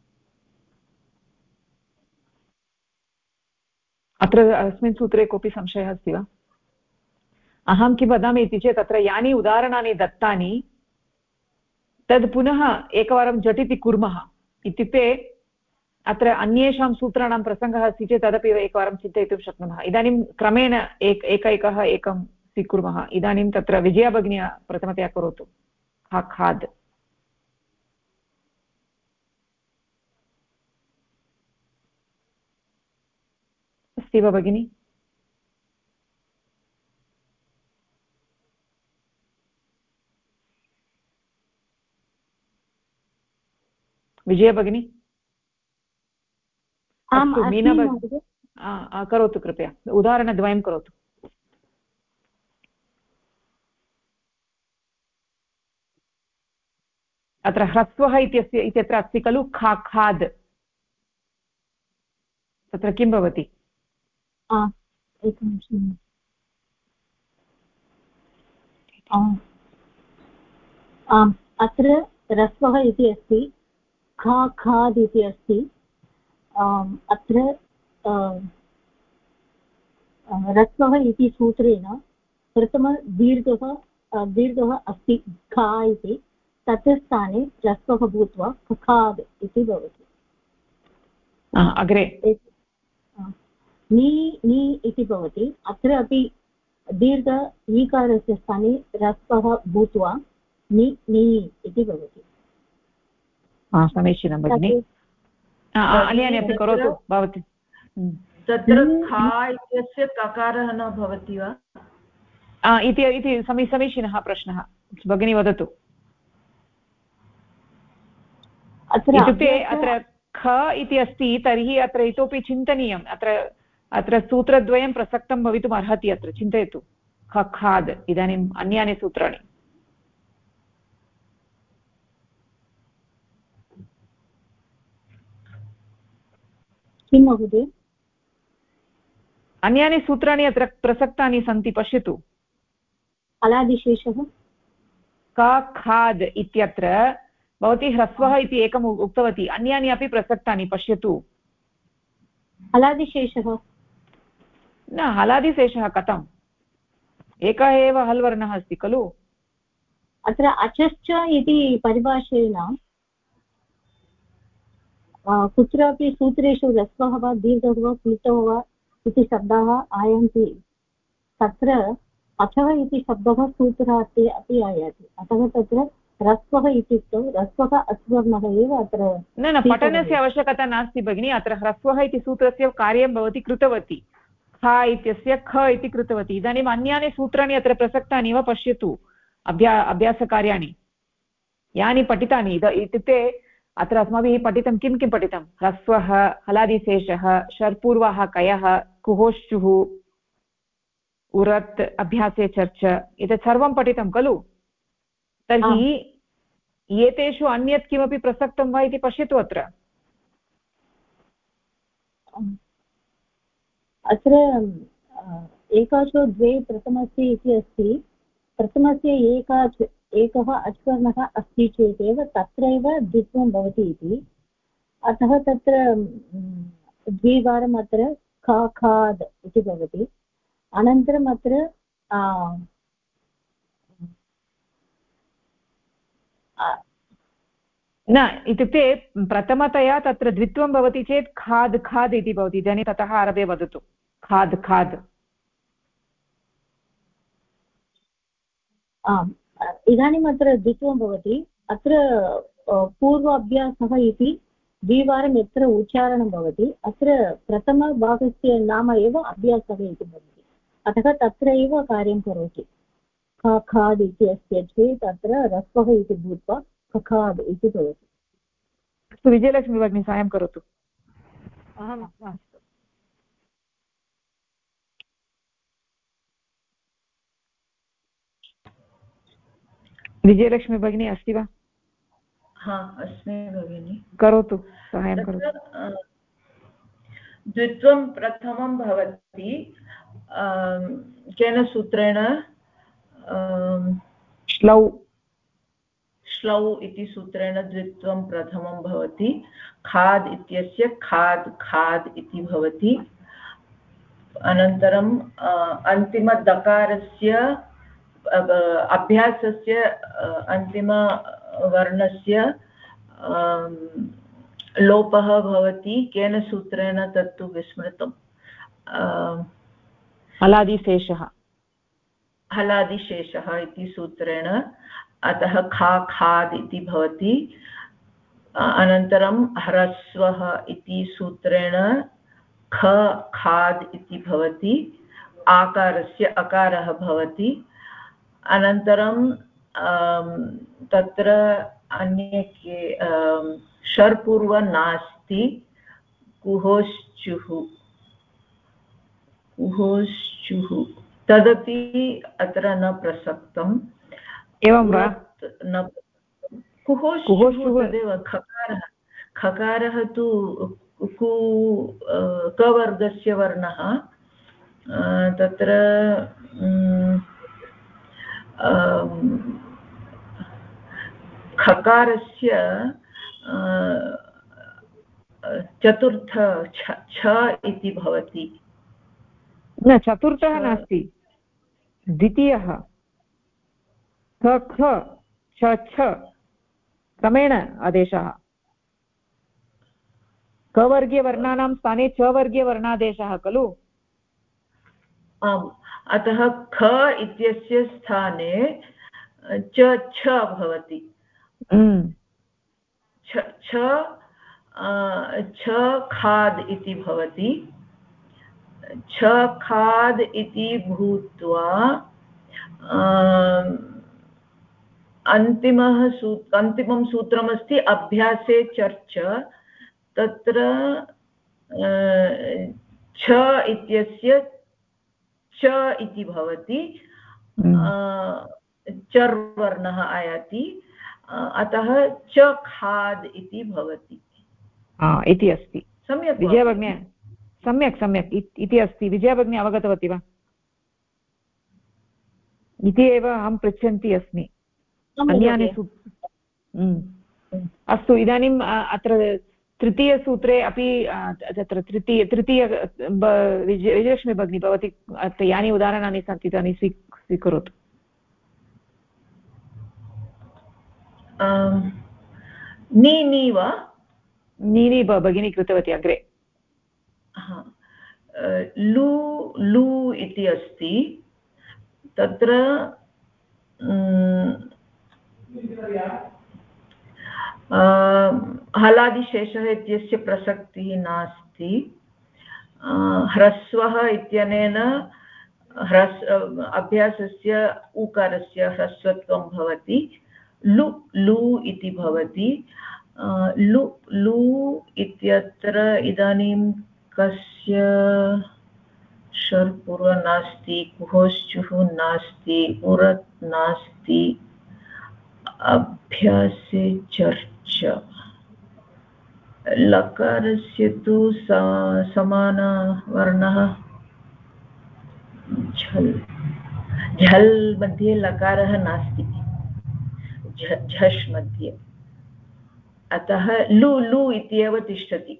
अत्र अस्मिन् सूत्रे कोऽपि संशयः अस्ति वा? अहं किं वदामि इति चेत् अत्र यानि उदाहरणानि दत्तानि तद् पुनः एकवारं झटिति कुर्मः। इत्युक्ते अत्र अन्येषां सूत्राणां प्रसङ्गः अस्ति चेत् तदपि एकवारं चिन्तयितुं शक्नुमः। इदानीं क्रमेण एकं स्वीकुर्मः। इदानीं तत्र विजया भगिनी प्रथमतया करोतु। खाद् अस्ति वा भगिनी? विजया भगिनी? अस्तु, मीना भगिनी करोतु कृपया, उदाहरणद्वयं करोतु। अत्र ह्रस्वः इत्यत्र अस्ति खलु, खाद्, तत्र किं भवति? एकनिमिषम्, अत्र ह्रस्वः इति अस्ति, खाद् इति अस्ति। अत्र ह्रस्वः इति सूत्रेण दीर्घः अस्ति खा इति, तत् स्थाने ह्रस्वः भूत्वा खाद् इति भवति। अग्रे नी इति भवति। अत्र अपि दीर्घ ईकारस्य स्थाने ह्रस्वः भूत्वा नि इति भवति। समीचीनं भगिनि, अन्यानि अपि करोतु भवती। तत्र खा इत्यस्य ककारः न भवति वा इति समीचीनः प्रश्नः, भगिनी वदतु। इत्युक्ते अत्र ख इति अस्ति, तर्हि अत्र इतोपि चिन्तनीयम्। अत्र सूत्रद्वयं प्रसक्तं भवितुम् अर्हति, अत्र चिन्तयतु। खाद्, इदानीम् अन्यानि सूत्राणि। किं महोदय? अन्यानि सूत्राणि अत्र प्रसक्तानि सन्ति, पश्यतु। अलादिशेषः का खाद् इत्यत्र भवती ह्रस्वः इति एकम् उक्तवती, अन्यानि अपि प्रसक्तानि पश्यतु। हलादिशेषः न, हलादिशेषः कथम्? एकः एव हल् वर्णः अस्ति खलु। अत्र अचश्च इति परिभाषेण कुत्रापि सूत्रेषु ह्रस्वः वा दीर्घः वा प्लुतः वा इति शब्दाः आयान्ति। तत्र अचः इति शब्दः सूत्रार्थे अपि आयाति। अतः तत्र ह्रस्वः इत्युक्तौ ह्रस्वः अच्वर्णः एव अत्र न पठनस्य आवश्यकता नास्ति भगिनि। अत्र ह्रस्वः इति सूत्रस्य कार्यं भवती कृतवती, ख इत्यस्य ख इति कृतवती। इदानीम् अन्यानि सूत्राणि अत्र प्रसक्तानि वा पश्यतु, अभ्यासकार्याणि यानि पठितानि। इत्युक्ते अत्र अस्माभिः पठितं किं किं पठितं? ह्रस्वः, हलादिशेषः, शर्पूर्वः कयः, कुहोश्चुः, उरत्, अभ्यासे चर्च, एतत् सर्वं पठितं खलु। तर्हि एतेषु अन्यत् किमपि प्रसक्तं वा इति पश्यतु। अत्र एकाचो द्वे प्रथमस्य इति अस्ति। प्रथमस्य एकः अच्वर्णः अस्ति चेदेव तत्रैव द्वित्वं भवति इति। अतः तत्र द्विवारम् अत्र खा खाद् इति भवति। अनन्तरम् अत्र न, इत्युक्ते प्रथमतया तत्र द्वित्वं भवति चेत् खाद् खाद् इति भवति। इदानीं ततः आरभ्य वदतु, खाद् खाद्। आम्, इदानीम् अत्र द्वित्वं भवति। अत्र पूर्व अभ्यासः इति द्विवारं यत्र उच्चारणं भवति अत्र प्रथमभागस्य नाम एव अभ्यासः इति भवति। अतः तत्र एव कार्यं करोति। ख खाद् इति अस्ति चेत् अत्र ह्रस्वः इति भूत्वा खखाद् इति भवति। अस्तु, विजयलक्ष्मी भगिनी साहाय्यं करोतु। अस्तु। विजयलक्ष्मी भगिनी अस्ति वा? हा, अस्मि भगिनि। करोतु, साहाय्यं करोतु। द्वित्वं प्रथमं भवति केन सूत्रेण? श्लौ इति सूत्रेण द्वित्वं प्रथमं भवति। खाद् इत्यस्य खाद् खाद् इति भवति। अनन्तरम् अन्तिमदकारस्य अभ्यासस्य अन्तिमवर्णस्य लोपः भवति। केन सूत्रेण तत्तु विस्मृतम्। हलादिशेषः इति सूत्रेण। अतः खा खाद् इति भवति। अनन्तरं ह्रस्वः इति सूत्रेण ख खाद् इति भवति। आकारस्य अकारः भवति। अनन्तरं तत्र अन्ये शर्पूर्व नास्ति। कुहोश्चुः तदपि अत्र न प्रसक्तम्। एवं वा? न, कुहोश्चुः तदेव खकारः तु कवर्गस्य वर्णः। तत्र खकारस्य चतुर्थ छ इति भवति। न, चतुर्थः नास्ति, द्वितीयः। ख ख छ छ क्रमेण आदेशः। कवर्गीयवर्णानां स्थाने चवर्गीयवर्णादेशः खलु। आम्, अतः ख इत्यस्य स्थाने च छ भवति। छ खाद् इति भवति। छ खाद् इति भूत्वा अन्तिमं सूत्रमस्ति अभ्यासे चर्च। तत्र छ इत्यस्य च इति भवति। चर्वर्णः आयाति। अतः च खाद् इति भवति इति अस्ति। सम्यक् विजयभगिनी, सम्यक् इति अस्ति। विजयभगिनी अवगतवती वा? इति एव अहं पृच्छन्ती अस्मि। अन्यानि अस्तु इदानीम् अत्र तृतीयसूत्रे अपि तत्र तृतीय विजयलक्ष्मी भगिनी भवती अत्र यानि उदाहरणानि सन्ति तानि स्वीकरोतु नी वा नीनि भगिनी कृतवती अग्रे लू लू इति अस्ति तत्र हलादिशेषः इत्यस्य प्रसक्तिः नास्ति ह्रस्वः इत्यनेन अभ्यासस्य ऊकारस्य ह्रस्वत्वं भवति लु लू इति भवति लु लू इत्यत्र इदानीं कस्य शर्पूर्व नास्ति कुहोश्चुः नास्ति उरत् नास्ति अभ्यासे चर्चा लकारस्य तु समानवर्णः झल् झल् मध्ये लकारः नास्ति झष् मध्ये अतः लु लु इत्येव तिष्ठति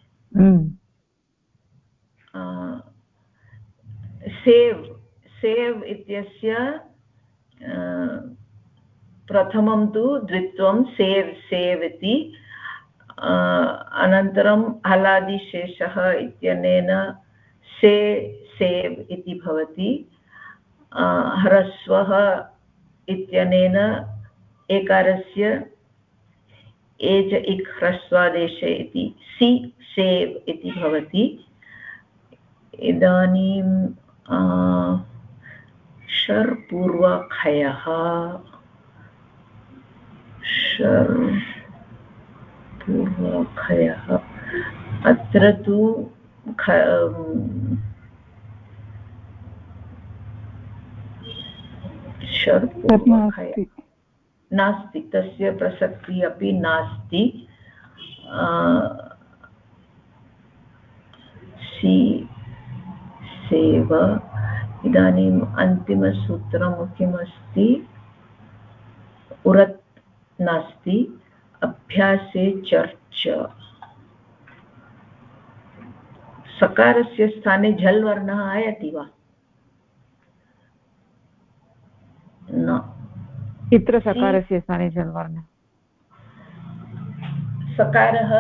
सेव् सेव् इत्यस्य प्रथमं तु द्वित्वं सेव् सेव् इति अनन्तरं हलादिशेषः इत्यनेन से सेव् इति भवति ह्रस्वः इत्यनेन एकारस्य एज इक् ह्रस्वादेशे इति सि सेव् इति भवति इदानीं शर् पूर्वखयः शर् पूर्वखयः अत्र तु शर् पूर्वखयः नास्ति तस्य प्रसक्तिः अपि नास्ति सि सेव इदानीम् अन्तिमसूत्रं किमस्ति उरत् नास्ति अभ्यासे चर्चा सकारस्य स्थाने झल् वर्णः आयाति वा न चित्र सकारस्य स्थाने झल् वर्णः सकारः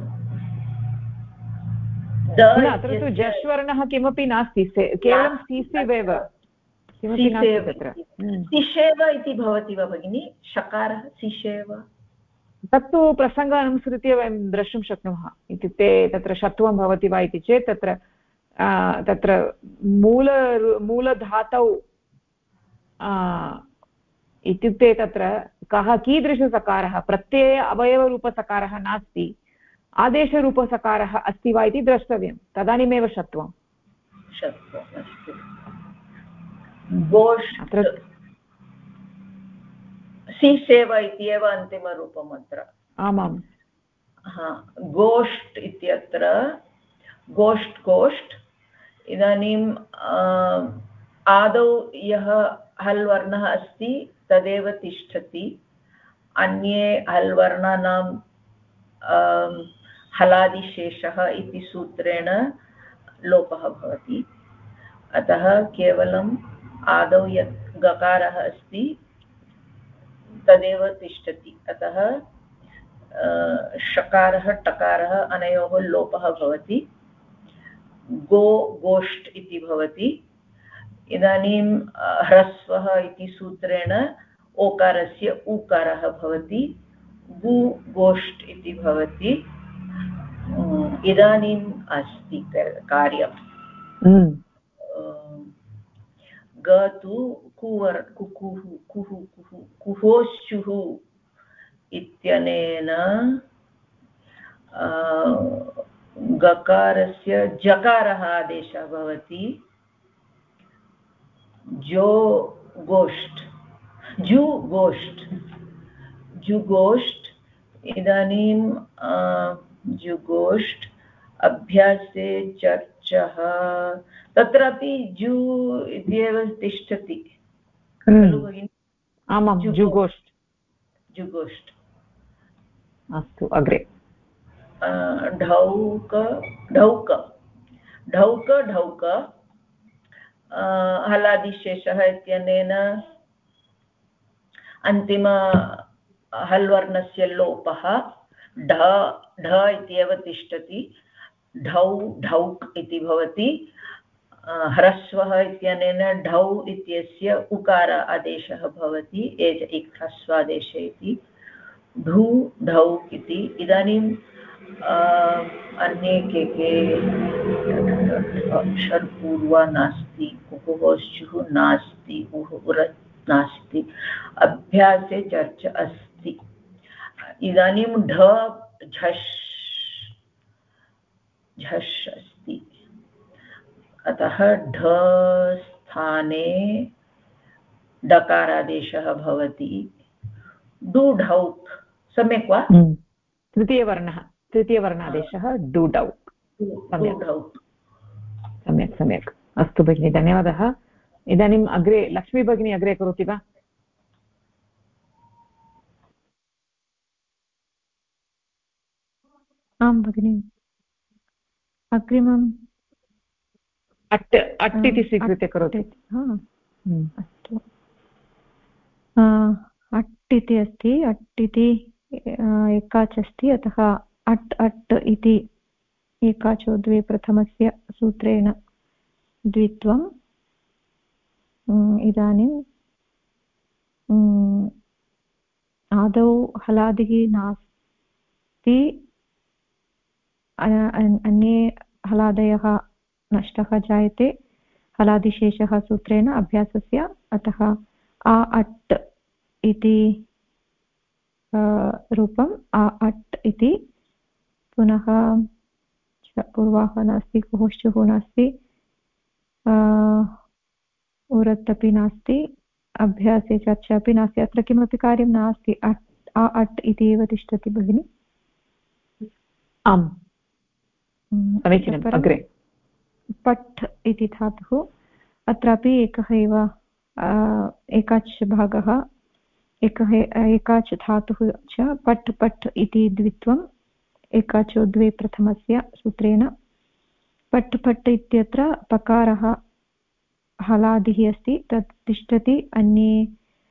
अत्र तु झष् वर्णः किमपि नास्ति केवलं सीसेव् एव किमपि नास्ति तत्र सिषेव इति भवति वा भगिनि शकारः सिषेव तत्तु प्रसङ्गानुसृत्य वयं द्रष्टुं शक्नुमः इत्युक्ते तत्र षत्वं भवति वा इति चेत् तत्र मूलधातौ इत्युक्ते तत्र कः कीदृशसकारः प्रत्यय अवयवरूपसकारः नास्ति आदेशरूपसकारः अस्ति वा इति द्रष्टव्यं तदानीमेव षत्वम् अस्तु गोष्ठ सीसेव इत्येव अन्तिमरूपम् अत्र आमाम् गोष्ठ इत्यत्र गोष्ठ गोष्ठ इदानीम् आदौ यः हल् वर्णः अस्ति तदेव तिष्ठति अन्ये हल् वर्णानां हलादिशेषः इति सूत्रेण लोपः भवति अतः केवलम् आदौ यत् गकारः अस्ति तदेव तिष्ठति अतः षकारः टकारः अनयोः लोपः भवति गो गोष्ठ इति भवति इदानीं ह्रस्वः इति सूत्रेण ओकारस्य ऊकारः भवति गु गोष्ठ इति भवति इदानीम् अस्ति कार्यम् ग तु कुकुः कुहु कुहु कुहोश्चुः इत्यनेन गकारस्य जकारः आदेशः भवति जो गोष्ठ जु गोष्ठ जुगोष्ठ इदानीं जुगोष्ठ अभ्यासे चर्चः तत्रापि जु इत्येव तिष्ठति खलु भगिनि आमां जुगोष्ठ जुगोष्ठ। अस्तु अग्रे। ढौक ढौक ढौक ढौक हलादिशेषः इत्यनेन अन्तिम हल् वर्णस्य लोपः ढ ढ इत्येव तिष्ठति, ढौ ढौक् इति भवति। ह्रस्वः इत्यनेन ढौ इत्यस्य उकार आदेशः भवति, एक ह्रस्वादेशे इति ढू ढौक् इति। इदानीं अन्ये के अक्षरपूर्वा नास्ति, कुकुः नास्ति, उरत् नास्ति, अभ्यासे चर्चा अस्ति। इदानीं ढ झष् झष् अस्ति, अतः ढ स्थाने डकारादेशः भवति। डु ढौक् सम्यक् वा? तृतीयवर्णादेशः डु ढौक्। सम्यक् सम्यक्। अस्तु भगिनि, धन्यवादः। इदानीम् अग्रे लक्ष्मी भगिनी अग्रे करोति वा? आं भगिनि। अग्रिमम् अट् अट् इति स्वीकृत्य करोतु। अस्तु, अट् इति अस्ति, अट् इति एकाच् अस्ति, अतः अट् अट् इति एकाचो द्वे प्रथमस्य सूत्रेण द्वित्वम्। इदानीं आदौ हलादिः नास्ति, अन्ये हलादयः नष्टः जायते हलादिशेषः सूत्रेण अभ्यासस्य, अतः आ अट् इति रूपम् आ अट् इति। पुनः पूर्वाः नास्ति, कुहुश्चुः नास्ति, उरत् अपि नास्ति, अभ्यासे चर्चा अपि नास्ति, अत्र किमपि कार्यं नास्ति, अट् आ अट् इति एव तिष्ठति भगिनि। आम् समीचीनम्। अग्रे पठ् इति धातुः, अत्रापि एकः एव एकाच् भागः, एकाच् धातुः च पठ् पठ् इति द्वित्वम्, एकाचो द्वे प्रथमस्य सूत्रेण। पठ् पठ् इत्यत्र पकारः हलादिः अस्ति, तत् तिष्ठति, अन्ये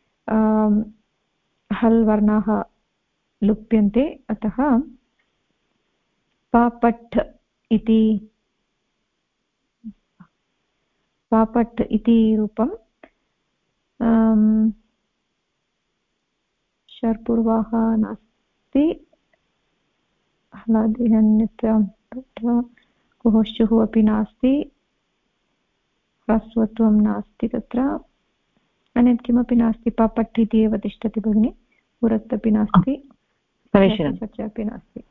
हल् वर्णाः लुप्यन्ते, अतः पापट् इति पापट् इति रूपं। शर्पूर्वाः नास्ति, हलादिः अन्यत्र कुहुश्चुः अपि नास्ति, ह्रस्वत्वं नास्ति, तत्र अन्यत् किमपि नास्ति, पापट् इति एव तिष्ठति भगिनि। उरत् अपि नास्ति, चर्चा अपि नास्ति।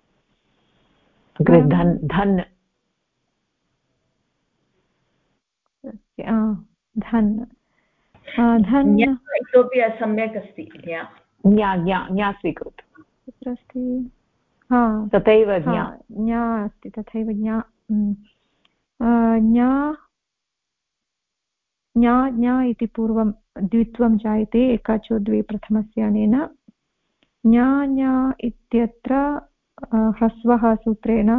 धन् धन् धन् धन् इतोपि असम्यक् अस्ति। ज्ञा स्वीकरोतु। कुत्र अस्ति? तथैव ज्ञा अस्ति, तथैव ज्ञा। ज्ञा ज्ञा इति पूर्वं द्वित्वं जायते, एकाचो द्वे प्रथमस्य अनेन। ज्ञा ज्ञा इत्यत्र ह्रस्वः सूत्रेण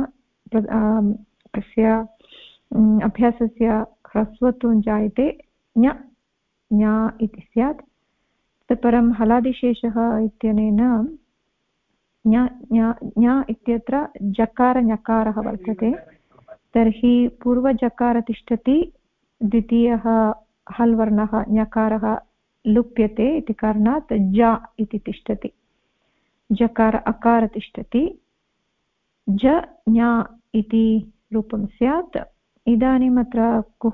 तस्य अभ्यासस्य ह्रस्वत्वं जायते, ज्ञ ज्ञा इति स्यात्। ततः परं हलादिशेषः इत्यनेन ज्ञा इत्यत्र जकार ञकारः वर्तते, तर्हि पूर्वजकार तिष्ठति, द्वितीयः हल् वर्णः ञकारः लुप्यते इति कारणात् ज इति तिष्ठति, जकार अकार तिष्ठति, ज ज्ञा इति रूपं स्यात्। इदानीम् अत्र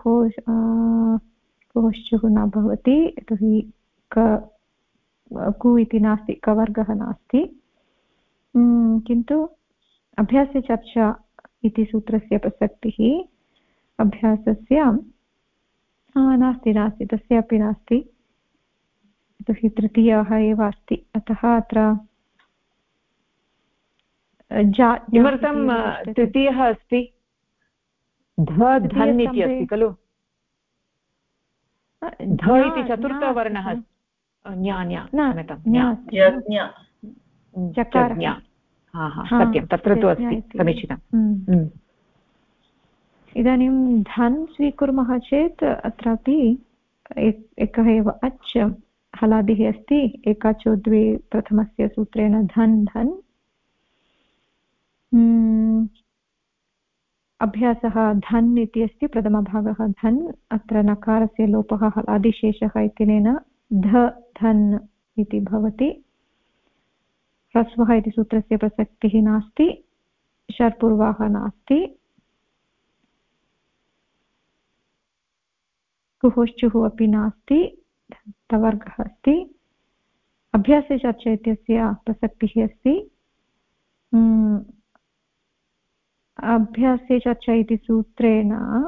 कुहुश्चुः न भवति, यतोहि कु इति नास्ति, कवर्गः नास्ति, किन्तु अभ्यासे चर्चा इति सूत्रस्य प्रसक्तिः अभ्यासस्य नास्ति नास्ति, तस्यापि नास्ति, यतोहि तृतीयः एव अस्ति, अतः अत्र किमर्थं तृतीयः अस्ति? धन् इति अस्ति खलु, ध इति चतुर्थवर्णः। सत्यं तत्र तु अस्ति समीचीनम् इदानीं धन् स्वीकुर्मः चेत् अत्रापि एकः एव अच् हलादिः अस्ति एकाचो द्वे प्रथमस्य सूत्रेण धन् धन् अभ्यासः धन् इति अस्ति प्रथमभागः धन् अत्र नकारस्य लोपः हलादिशेषः इत्यनेन ध धन् इति भवति ह्रस्वः इति सूत्रस्य प्रसक्तिः नास्ति शर्पूर्वाः नास्ति कुहोश्चुः अपि नास्ति तवर्गः अस्ति अभ्यासे चर्चा इत्यस्य प्रसक्तिः अस्ति अभ्यासे चर्चा इति सूत्रेण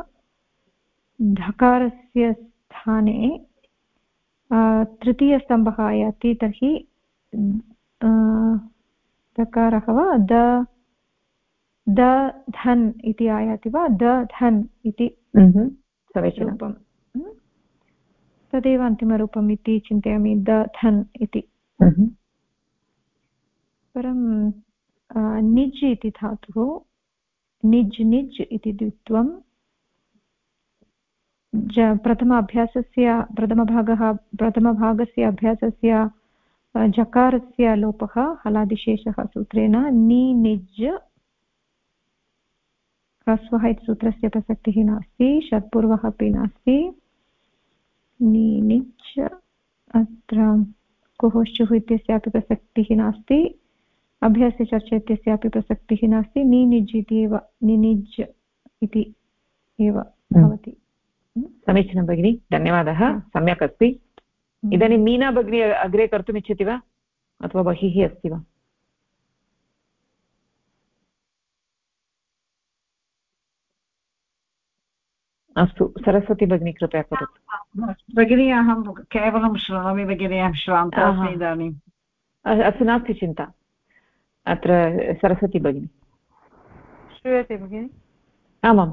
धकारस्य स्थाने तृतीयस्तम्भः आयाति तर्हि धकारः वा द धन् इति आयाति वा द धन् इति रूपं तदेव अन्तिमरूपम् इति चिन्तयामि द धन् इति परं निज् इति धातुः निज् निज् इति द्वित्वं प्रथमभागस्य अभ्यासस्य जकारस्य लोपः हलादिशेषः सूत्रेण नि निज् ह्रस्वः इति सूत्रस्य प्रसक्तिः नास्ति षट्पूर्वः अपि नास्ति नि निज् अत्र कुहोश्चुः इत्यस्यापि प्रसक्तिः नास्ति अभ्यासे चर्चा इत्यस्यापि प्रसक्तिः नास्ति नि निज् इति एव निनिज् इति एव भवति समीचीनं भगिनि धन्यवादः सम्यक् अस्ति इदानीं मीना भगिनी अग्रे कर्तुम् इच्छति वा अथवा बहिः अस्ति वा अस्तु सरस्वती भगिनी कृपया करोतु भगिनी अहं केवलं शृणोमि भगिनी अहं श्रान्ता अस्मि इदानीम् अस्तु नास्ति चिन्ता अत्र सरस्वती भगिनी श्रूयते भगिनि आमां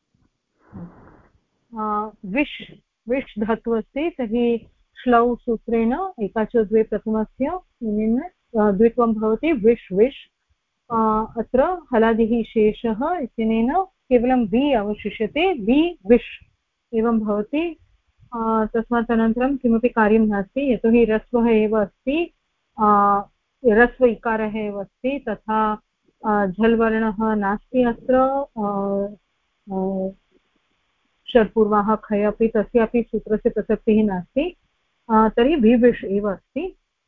विश् विश् धातुः अस्ति तर्हि श्लौ सूत्रेण एकाचो द्वे प्रथमस्य द्वित्वं भवति विश् विश् अत्र हलादिः शेषः इत्यनेन केवलं वि अवशिष्यते वि विश् एवं भवति तस्मात् अनन्तरं किमपि कार्यं नास्ति यतोहि ह्रस्वः एव अस्ति ह्रस्व इकारः एव अस्ति तथा झल् वर्णः नास्ति अत्र षट्पूर्वाः खय अपि तस्यापि सूत्रस्य प्रसक्तिः नास्ति तर्हि विविष् एव अस्ति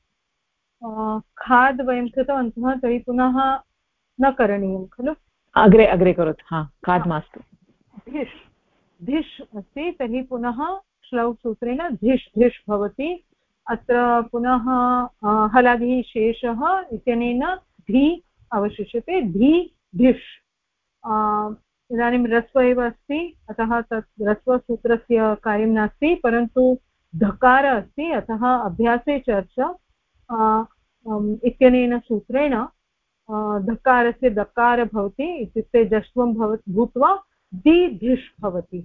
खाद् वयं कृतवन्तः तर्हि पुनः न करणीयं खलु अग्रे अग्रे करोतु खाद् मास्तु धिष् धिष् अस्ति तर्हि पुनः श्लौ सूत्रेण धिष् धिष् भवति अत्र पुनः हलादिः शेषः इत्यनेन धी अवशिष्यते धी धिष् इदानीं ह्रस्व एव अस्ति अतः तत् ह्रस्वसूत्रस्य कार्यं नास्ति परन्तु धकार अस्ति अतः अभ्यासे चर्चा इत्यनेन सूत्रेण धकारस्य दकार भवति इत्युक्ते जश्वं भूत्वा दीधिष् भवति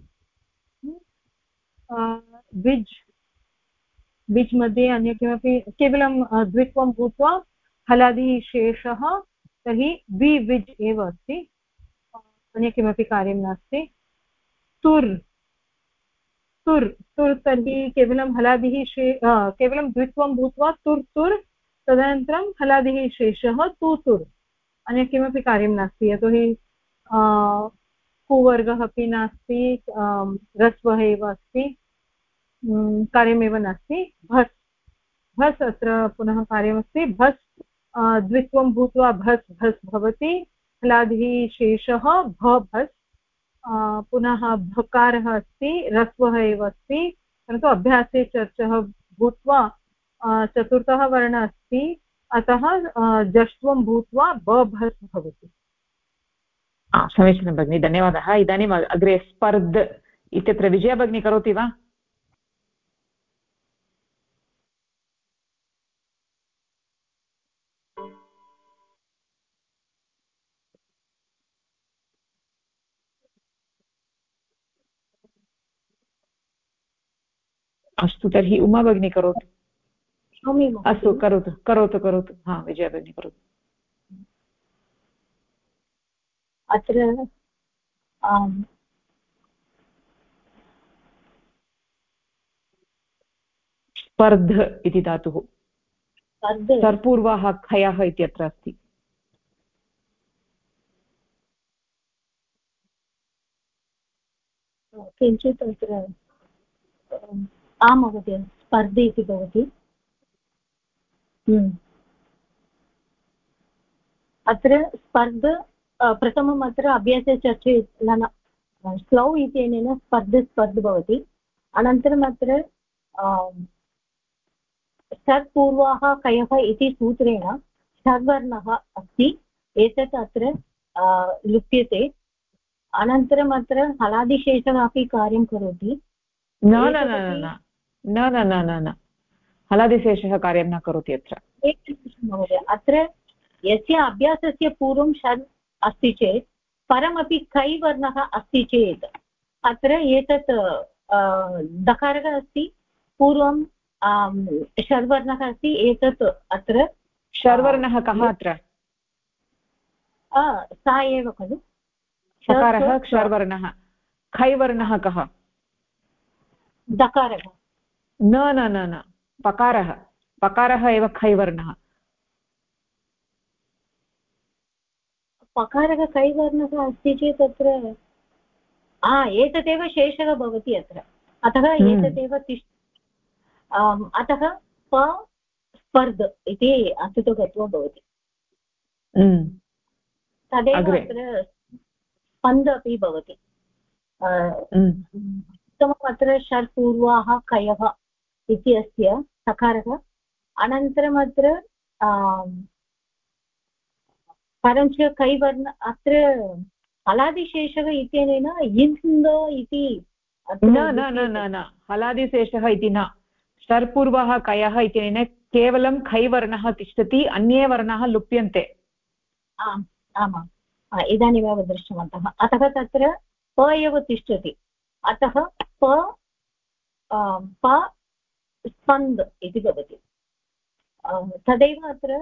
विज् विज् मध्ये अन्य किमपि केवलं द्वित्वं भूत्वा हलादिः शेषः तर्हि वि विज् एव अस्ति अन्य किमपि कार्यं नास्ति तुर् तुर् तुर् तर्हि केवलं हलादिः केवलं द्वित्वं भूत्वा तुर् तुर् तदनन्तरं हलादिः शेषः तु तुर् अन्य किमपि कार्यं नास्ति यतोहि कुवर्गः अपि नास्ति ह्रस्वः एव अस्ति कार्यमेव नास्ति भस् भस् अत्र पुनः कार्यमस्ति भस् द्वित्वं भूत्वा भस् भस् भवति हलादिः शेषः भ भस् पुनः भकारः अस्ति ह्रस्वः एव अस्ति परन्तु अभ्यासे चर्चः भूत्वा चतुर्थः वर्णः अस्ति अतः जष्ट्वं भूत्वा ब भस् भवति समीचीनं भगिनि धन्यवादः इदानीम् अग्रे स्पर्ध इत्यत्र विजया भगिनी करोति वा अस्तु तर्हि उमा भगिनी करोतु अस्तु करोतु करोतु करोतु हा विजया भगिनी करोतु अत्र स्पर्ध इति धातुः सर्पूर्वाः खयः इत्यत्र अस्ति किञ्चित् अत्र आं महोदय स्पर्धे इति भवति अत्र स्पर्ध प्रथमम् अत्र अभ्यासे चर्चयितुं स्लौ इत्यनेन स्पर्ध भवति अनन्तरम् अत्र षट्पूर्वाः कयः इति सूत्रेण षड्वर्णः अस्ति एतत् अत्र लुप्यते अनन्तरम् अत्र हलादिशेषः अपि कार्यं करोति न न न न न न न न हलादिशेषः कार्यं न करोति अत्र महोदय अत्र यस्य अभ्यासस्य पूर्वं षड् अस्ति चेत् परमपि कैवर्णः अस्ति चेत् अत्र एतत् दकारः अस्ति पूर्वं षड्वर्णः अस्ति एतत् अत्र षड्वर्णः कः अत्र सा एव खलु षकारः षड्वर्णः खैवर्णः कः दकारः न न न न पकारः पकारः एव खैवर्णः पकारः कैवर्णः अस्ति चेत् तत्र एतदेव शेषः भवति अत्र अतः एतदेव अतः प स्पर्ध इति अन्ततो गत्वा भवति तदेव अत्र स्पन्द अपि भवति उत्तमम् अत्र षड्पूर्वाः कयः इति अस्य सकारः अनन्तरम् अत्र परञ्च कैवर्ण अत्र हलादिशेषः इत्यनेन इन्द इति न न न न न हलादिशेषः इति न षड्पूर्वः कयः इत्यनेन केवलं खैवर्णः तिष्ठति अन्ये वर्णाः लुप्यन्ते आम् आमाम् इदानीमेव दृष्टवन्तः अतः तत्र प एव तिष्ठति अतः प स्पन्द इति भवति तदैव अत्र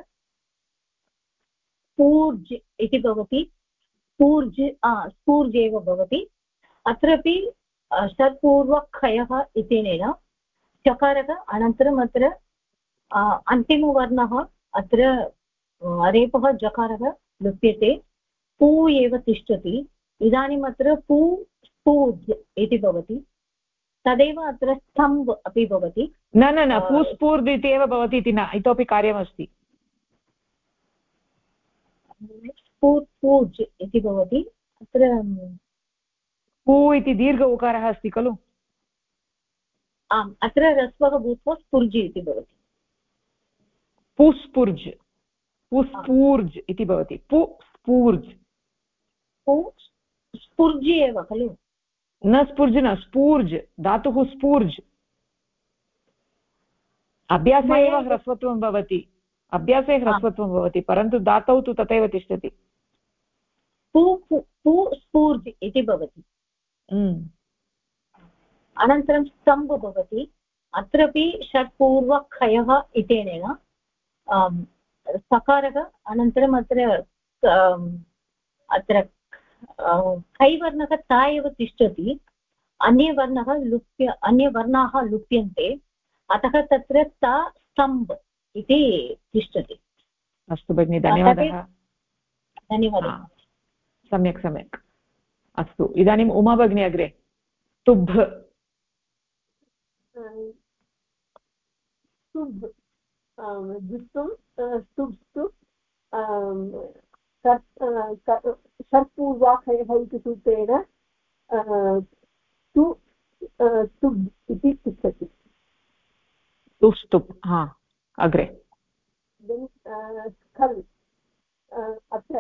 स्फूर्ज इति भवति स्फूर्ज एव भवति अत्रापि षट्पूर्वखयः इत्यनेन चकारः अनन्तरम् अत्र अन्तिमवर्णः अत्र रेपः जकारः लुप्यते पू एव तिष्ठति इदानीम् अत्र पू स्फूर्ज इति भवति तदेव अत्र स्तम्भ अपि भवति न न न पूस्पूर्ज इति एव भवति इति न इतोपि कार्यमस्ति पूर्ज इति भवति अत्र पू इति दीर्घ उकारः अस्ति खलु आम् अत्र ह्रस्वः भूत्वा स्फुर्ज इति भवति पुस्पुर्ज पुस्पूर्ज इति भवति पुस्पूर्ज स्फुर्ज एव खलु न स्फुर्ज न स्फूर्ज धातुः स्फूर्ज अभ्यासे एव ह्रस्वत्वं भवति अभ्यासे ह्रस्वत्वं भवति परन्तु धातौ तु तथैव तिष्ठति स्फूर्ज इति भवति अनन्तरं स्तम्भ भवति अत्रापि षट्पूर्वखयः इत्यनेन सकारः अनन्तरम् अत्र खैवर्णः ता एव तिष्ठति अन्यवर्णाः लुप्यन्ते अतः तत्र ता स्तम्भ इति तिष्ठति अस्तु भगिनि धन्यवादः धन्यवादः सम्यक् सम्यक् अस्तु इदानीम् उमा भगिनी अग्रे तुभ् षट्पूर्वाखयः इति सूत्रेण तुब् इति तिष्ठति तुष्टुप् हा अग्रे स्खल् अत्र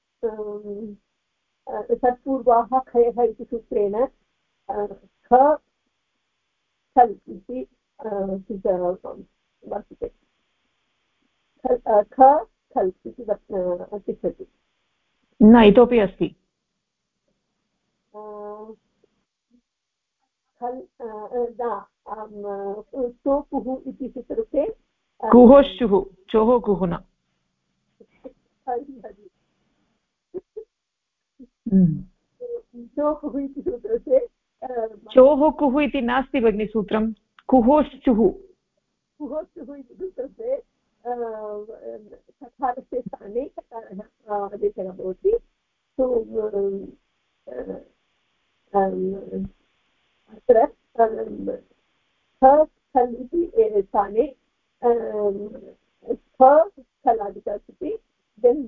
षट्पूर्वाः खयः इति सूत्रेण ख खल् इति वर्तते ख खल् इति तिष्ठति न इतोपि अस्ति खल् सोपुः इति सूत्रे कुहोश्चुः चोः कुहुः न चोः कुः इति नास्ति भगिनि सूत्रं कुहोश्चुः इति सूत्रस्य सकारस्य स्थाने सकारः आदेशः भवति अत्र स्थल् इति स्थाने स्थलादिकः अस्ति देन्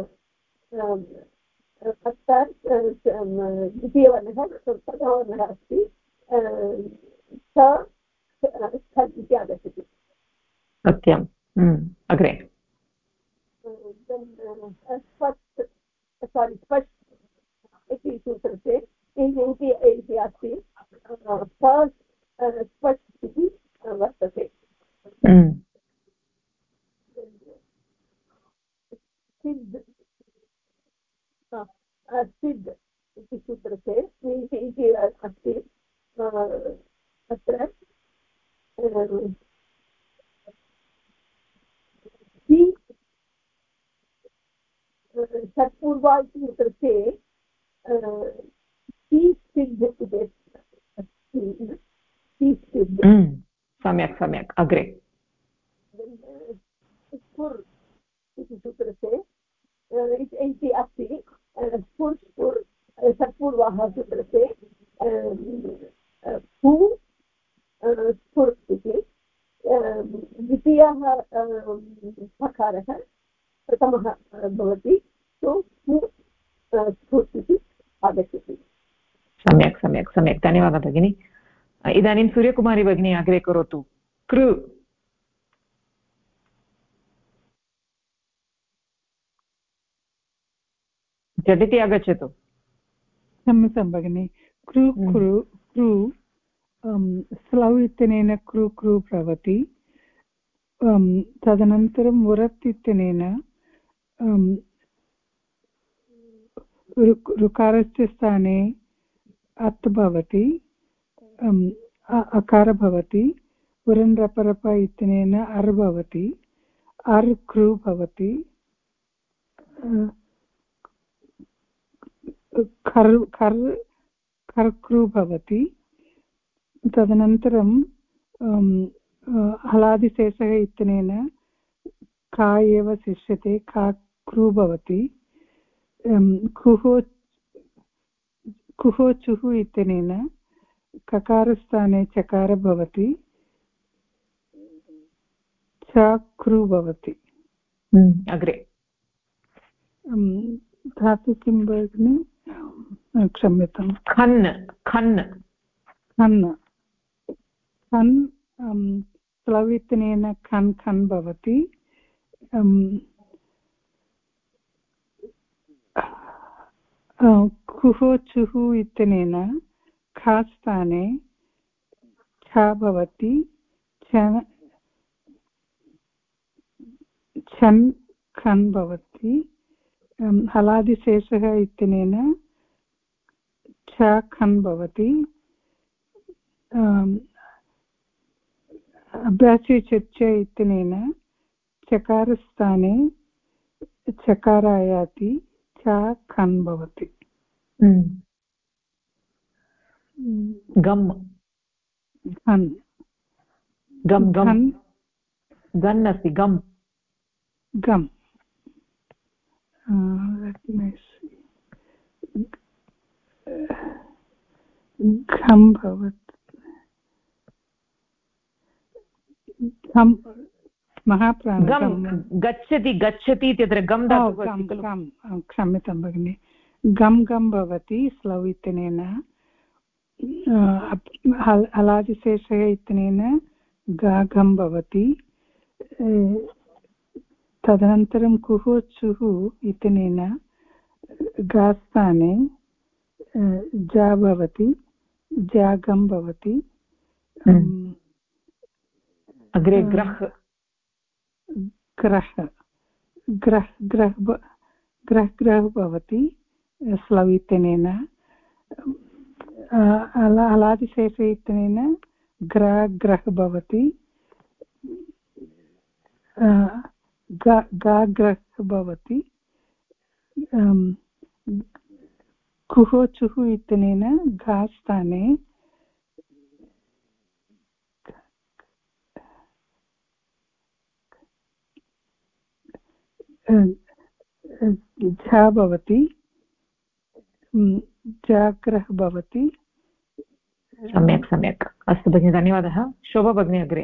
अत्र द्वितीयवर्णः प्रथमवर्णः अस्ति स्थल् इति आगच्छति सत्यम् अग्रे स्पष्ट इति सूत्रस्य इति अस्ति स्पष्ट इति वर्तते सिद्ध इति सूत्रस्य इति अस्ति अत्र तत्पूर्वा इति सूत्रस्य सिद्ध इति सम्यक् सम्यक् अग्रे स्फुर् इति सूत्रस्य इति अस्ति स्फुर् स्फुर् तत्पूर्वाः सूत्रस्य पू स्फुर् इति द्वितीयः प्रकारः प्रथमः भवति पू स्फुर् इति आगच्छति सम्यक् सम्यक् सम्यक् धन्यवादः भगिनि इदानीं सूर्यकुमारी भगिनी अग्रे करोतु कृ झटिति आगच्छतु क्षम्यतां भगिनि कृ कृ कृ स्लौ इत्यनेन कृ कृ भवति तदनन्तरं वरत् इत्यनेन ऋकारस्य स्थाने अत् भवति अकार भवति उरन् रपरप इत्यनेन अर् भवति अर् कृ भवति खर् खर् खर्कृ भवति तदनन्तरं हलादिशेषः इत्यनेन का एव शिष्यते का कृ भवति कुहो चुः इत्यनेन ककारस्थाने चकार भवति च कृ भवति अग्रे धातु किं भगिनि क्षम्यतां खन् खन् खन् खन् स्लौ इत्यनेन खन् खन् भवति कुहो चुः इत्यनेन खा स्थाने छ भवति छन् खन् भवति हलादिशेषः इत्यनेन छ खन् भवति अभ्यासे चर्च इत्यनेन चकारस्थाने चकार आयाति च खन् भवति गम् घन् गम् गम् गन् अस्ति गम् गम् घम् भवति घम् महाप्राणं गच्छति गच्छति इत्यत्र गम् क्षम्यतां भगिनि गम् गम् भवति स्लौ इत्यनेन हलादिशेषः इत्यनेन गा गम् भवति तदनन्तरं कुहो चुः इत्यनेन गा स्थाने जा भवति जागं भवति अग्रे ग्रह ग्रह ग्रह ग्रह ग्रह ग्रह भवति स्लौ इत्यनेन हलादिशेष इत्यनेन ग्रह ग्रह भवति गाग्रः भवति कुः चुः इत्यनेन घा स्थाने झा भवति जाग्रः भवति। सम्यक् सम्यक् अस्तु भगिनि धन्यवादः। शोभा भगिनी अग्रे।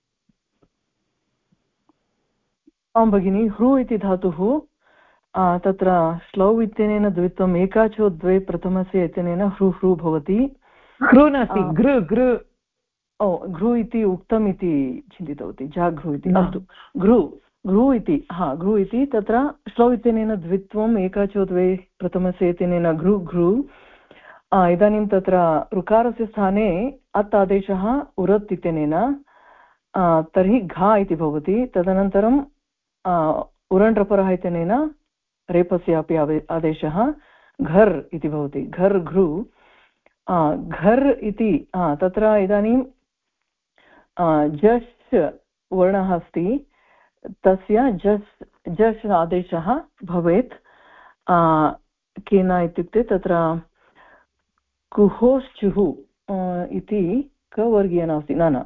आं भगिनि ह्रू इति धातुः तत्र श्लौ इत्यनेन द्वित्वम् एकाचो द्वे प्रथमस्य इत्यनेन ह्रू ह्रू भवति। ह्रू नास्ति गृ गृ ओ घृ इति उक्तम् इति चिन्तितवती जाघृ इति। अस्तु घृ घृ इति घृ इति तत्र श्लौ इत्यनेन द्वित्वम् एकाचो द्वे प्रथमस्य इत्यनेन घृ घृ। इदानीं तत्र ऋकारस्य स्थाने अत् आदेशः उरत् इत्यनेन तर्हि घा इति भवति। तदनन्तरं उरण्ड्रपरः इत्यनेन रेपस्य अपि आदेशः घर् इति भवति। घर् घृ घर् इति तत्र इदानीं जश् वर्णः अस्ति तस्य जश् आदेशः भवेत्। केन इत्युक्ते तत्र कुहोश्चुः इति कवर्गीय नास्ति न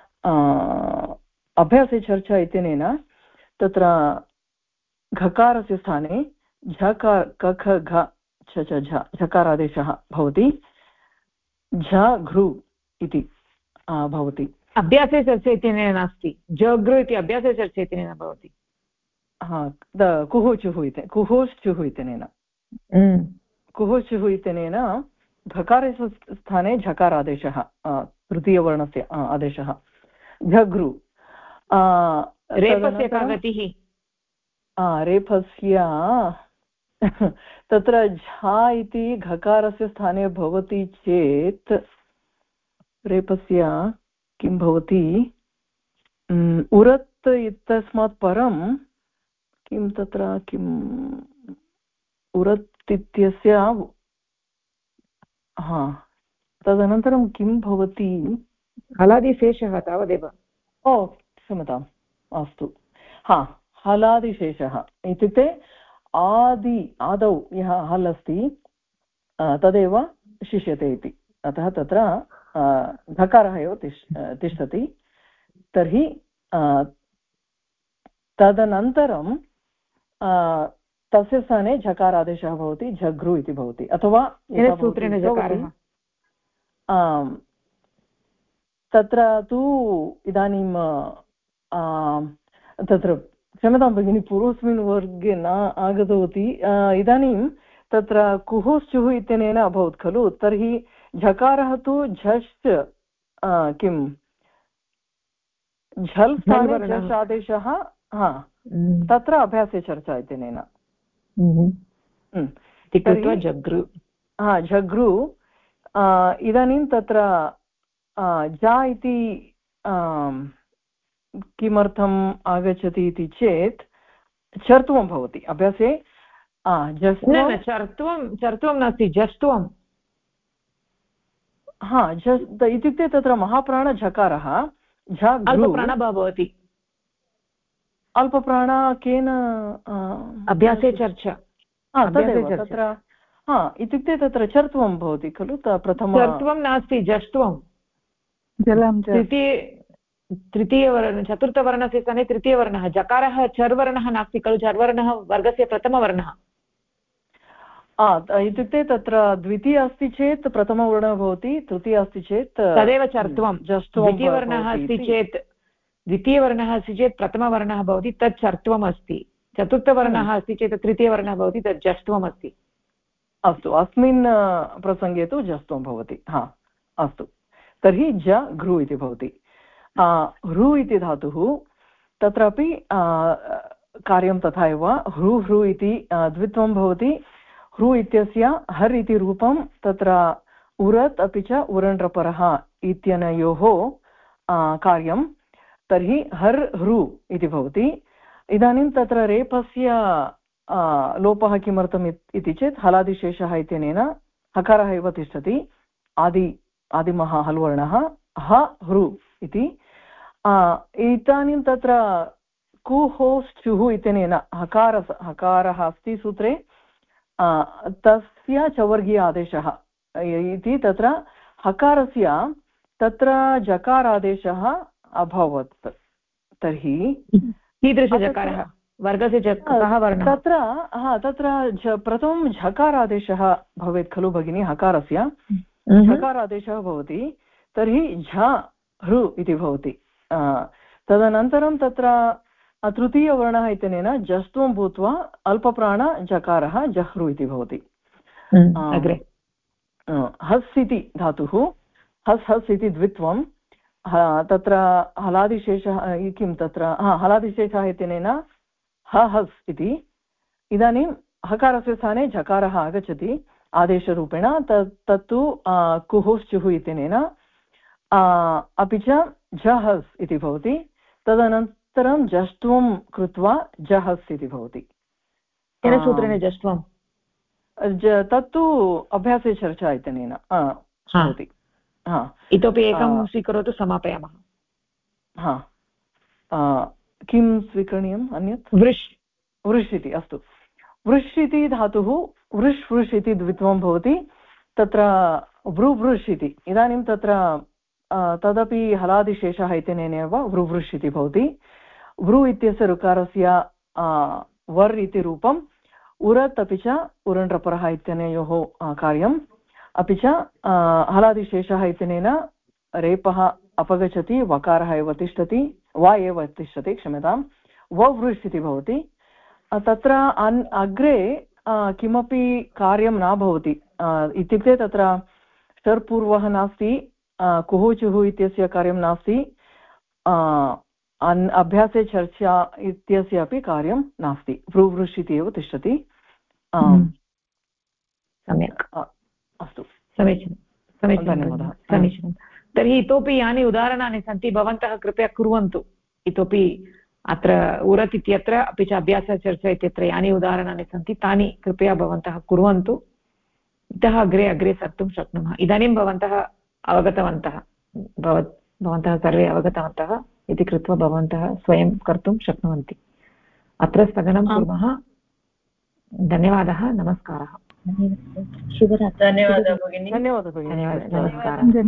अभ्यासे चर्चा इत्यनेन तत्र घकारस्य स्थाने झकार कख घ छ च झ झकारादेशः भवति। झ घृ इति भवति। अभ्यासे चर्चा इत्यनेन नास्ति जगृ इति अभ्यासे चर्चा इत्यनेन भवति। कुहोचुः इत्यनेन कुहोचुः इत्यनेन घकारस्य स्थाने झकारादेशः तृतीयवर्णस्य आदेशः झघृ। रेफस्य का गतिः? रेफस्य तत्र झा इति घकारस्य स्थाने भवति चेत् रेफस्य किं भवति उरत् इत्यस्मात् परं किं तत्र किम् उरत् इत्यस्य तदनन्तरं किं भवति हलादिशेषः तावदेव। ओ क्षम्यताम् अस्तु हलादिशेषः इत्युक्ते आदौ यः हल् अस्ति तदेव शिष्यते इति। अतः तत्र धकारः एव तिष्ठति। तर्हि तदनन्तरं तस्य स्थाने झकारादेशः भवति झघृ इति भवति। अथवा सूत्रेण झकारः तत्र तु इदानीं तत्र क्षम्यतां भगिनी पूर्वस्मिन् वर्गे न आगतवती। इदानीं तत्र कुहोश्चुः इत्यनेन अभवत् खलु। तर्हि झकारः तु झश्च किं झल् स्थाने झश् आदेशः तत्र अभ्यासे चर्चा इत्यनेन झघृ झघृ। इदानीं तत्र जा इति किमर्थम् आगच्छति इति चेत् चर्त्वं भवति अभ्यासे। चर्त्वं नास्ति जष्ट्वं। इत्युक्ते तत्र महाप्राणझकारः अल्पप्राणः भवति। अल्पप्राण केन अभ्यासे चर्चा तदेव तत्र इत्युक्ते तत्र चर्त्वं भवति खलु। प्रथम चर्त्वं नास्ति जष्ट्वं। जलं तृतीयवर्ण चतुर्थवर्णस्य स्थाने तृतीयवर्णः जकारः चर्वर्णः नास्ति खलु। चर्वर्णः वर्गस्य प्रथमवर्णः। इत्युक्ते तत्र द्वितीय अस्ति चेत् प्रथमवर्णः भवति तृतीय अस्ति चेत् तदेव चर्त्वं। द्वितीयवर्णः अस्ति चेत् प्रथमवर्णः भवति तत् चर्त्वम् अस्ति। चतुर्थवर्णः अस्ति चेत् तृतीयवर्णः भवति तत् जष्ट्वम् अस्ति। अस्तु अस्मिन् प्रसङ्गे तु जष्ट्वं भवति। अस्तु तर्हि झघृ इति भवति। ह्रू इति धातुः तत्रापि कार्यं तथा एव ह्रू ह्रू इति द्वित्वं भवति। ह्रू इत्यस्य हर् इति रूपं तत्र उरत् अपि च उरण्ड्रपरः इत्यनयोः कार्यं। तर्हि हर् ह्रू इति भवति। इदानीं तत्र रेपस्य लोपः किमर्थम् इति चेत् हलादिशेषः इत्यनेन हकारः एव तिष्ठति। आदिमः हल्वर्णः ह ह्रू इति। इदानीं तत्र कुहोश्चुः इत्यनेन हकारः अस्ति सूत्रे तस्य चवर्गीय आदेशः इति तत्र हकारस्य तत्र जकारादेशः अभवत् तर्हि कीदृशजकारः वर्गस्य कः वर्णः तत्र प्रथमं झकारादेशः भवेत् खलु भगिनी हकारस्य झकारादेशः भवति तर्हि झ हृ इति भवति तदनन्तरं तत्र तृतीयवर्णः इत्यनेन जस्त्वं भूत्वा अल्पप्राणजकारः जह्रु इति भवति हस् इति धातुः हस् इति द्वित्वं तत्र हलादिशेषः किं तत्र हलादिशेषः इत्यनेन हस् इति इदानीं हकारस्य स्थाने झकारः आगच्छति आदेशरूपेण तत्तु कुहुश्चुः इत्यनेन अपि च झहस् इति भवति तदनन्तरं जष्ट्वं कृत्वा जहस् इति भवति केन सूत्रेण जष्ट्वं तत्तु अभ्यासे चर्चा इत्यनेन भवति इतोपि एकं स्वीकरोतु समापयामः किं स्वीकरणीयम् अन्यत् वृष् इति अस्तु वृष् इति धातुः वृष् इति द्वित्वं भवति तत्र वृवृष् इति इदानीं तत्र तदपि हलादिशेषः इत्यनेनैव वृवृष् इति भवति वृ इत्यस्य ऋकारस्य वर् इति रूपम् उरत् अपि च उरण्ड्रपरः इत्यनयोः कार्यम् अपि च हलादिशेषः इत्यनेन रेपः अपगच्छति वकारः एव तिष्ठति वा एव तिष्ठति क्षम्यतां ववृष् इति भवति तत्र अग्रे किमपि कार्यं न भवति इत्युक्ते तत्र षर्पूर्वः नास्ति कुहुचुः इत्यस्य कार्यं नास्ति अभ्यासे चर्चा इत्यस्य अपि कार्यं नास्ति वृवृष् इति एव तिष्ठति सम्यक् अस्तु समीचीनं धन्यवादः समीचीनं तर्हि इतोपि यानि उदाहरणानि सन्ति भवन्तः कृपया कुर्वन्तु इतोपि अत्र उरत् इत्यत्र अपि च अभ्यासचर्चा इत्यत्र यानि उदाहरणानि सन्ति तानि कृपया भवन्तः कुर्वन्तु इतः अग्रे सर्तुं शक्नुमः इदानीं भवन्तः अवगतवन्तः भवन्तः सर्वे अवगतवन्तः इति कृत्वा भवन्तः स्वयं कर्तुं शक्नुवन्ति अत्र स्थगनं कुर्मः धन्यवादः नमस्कारः धन्यवादः भगिनी नमस्कारः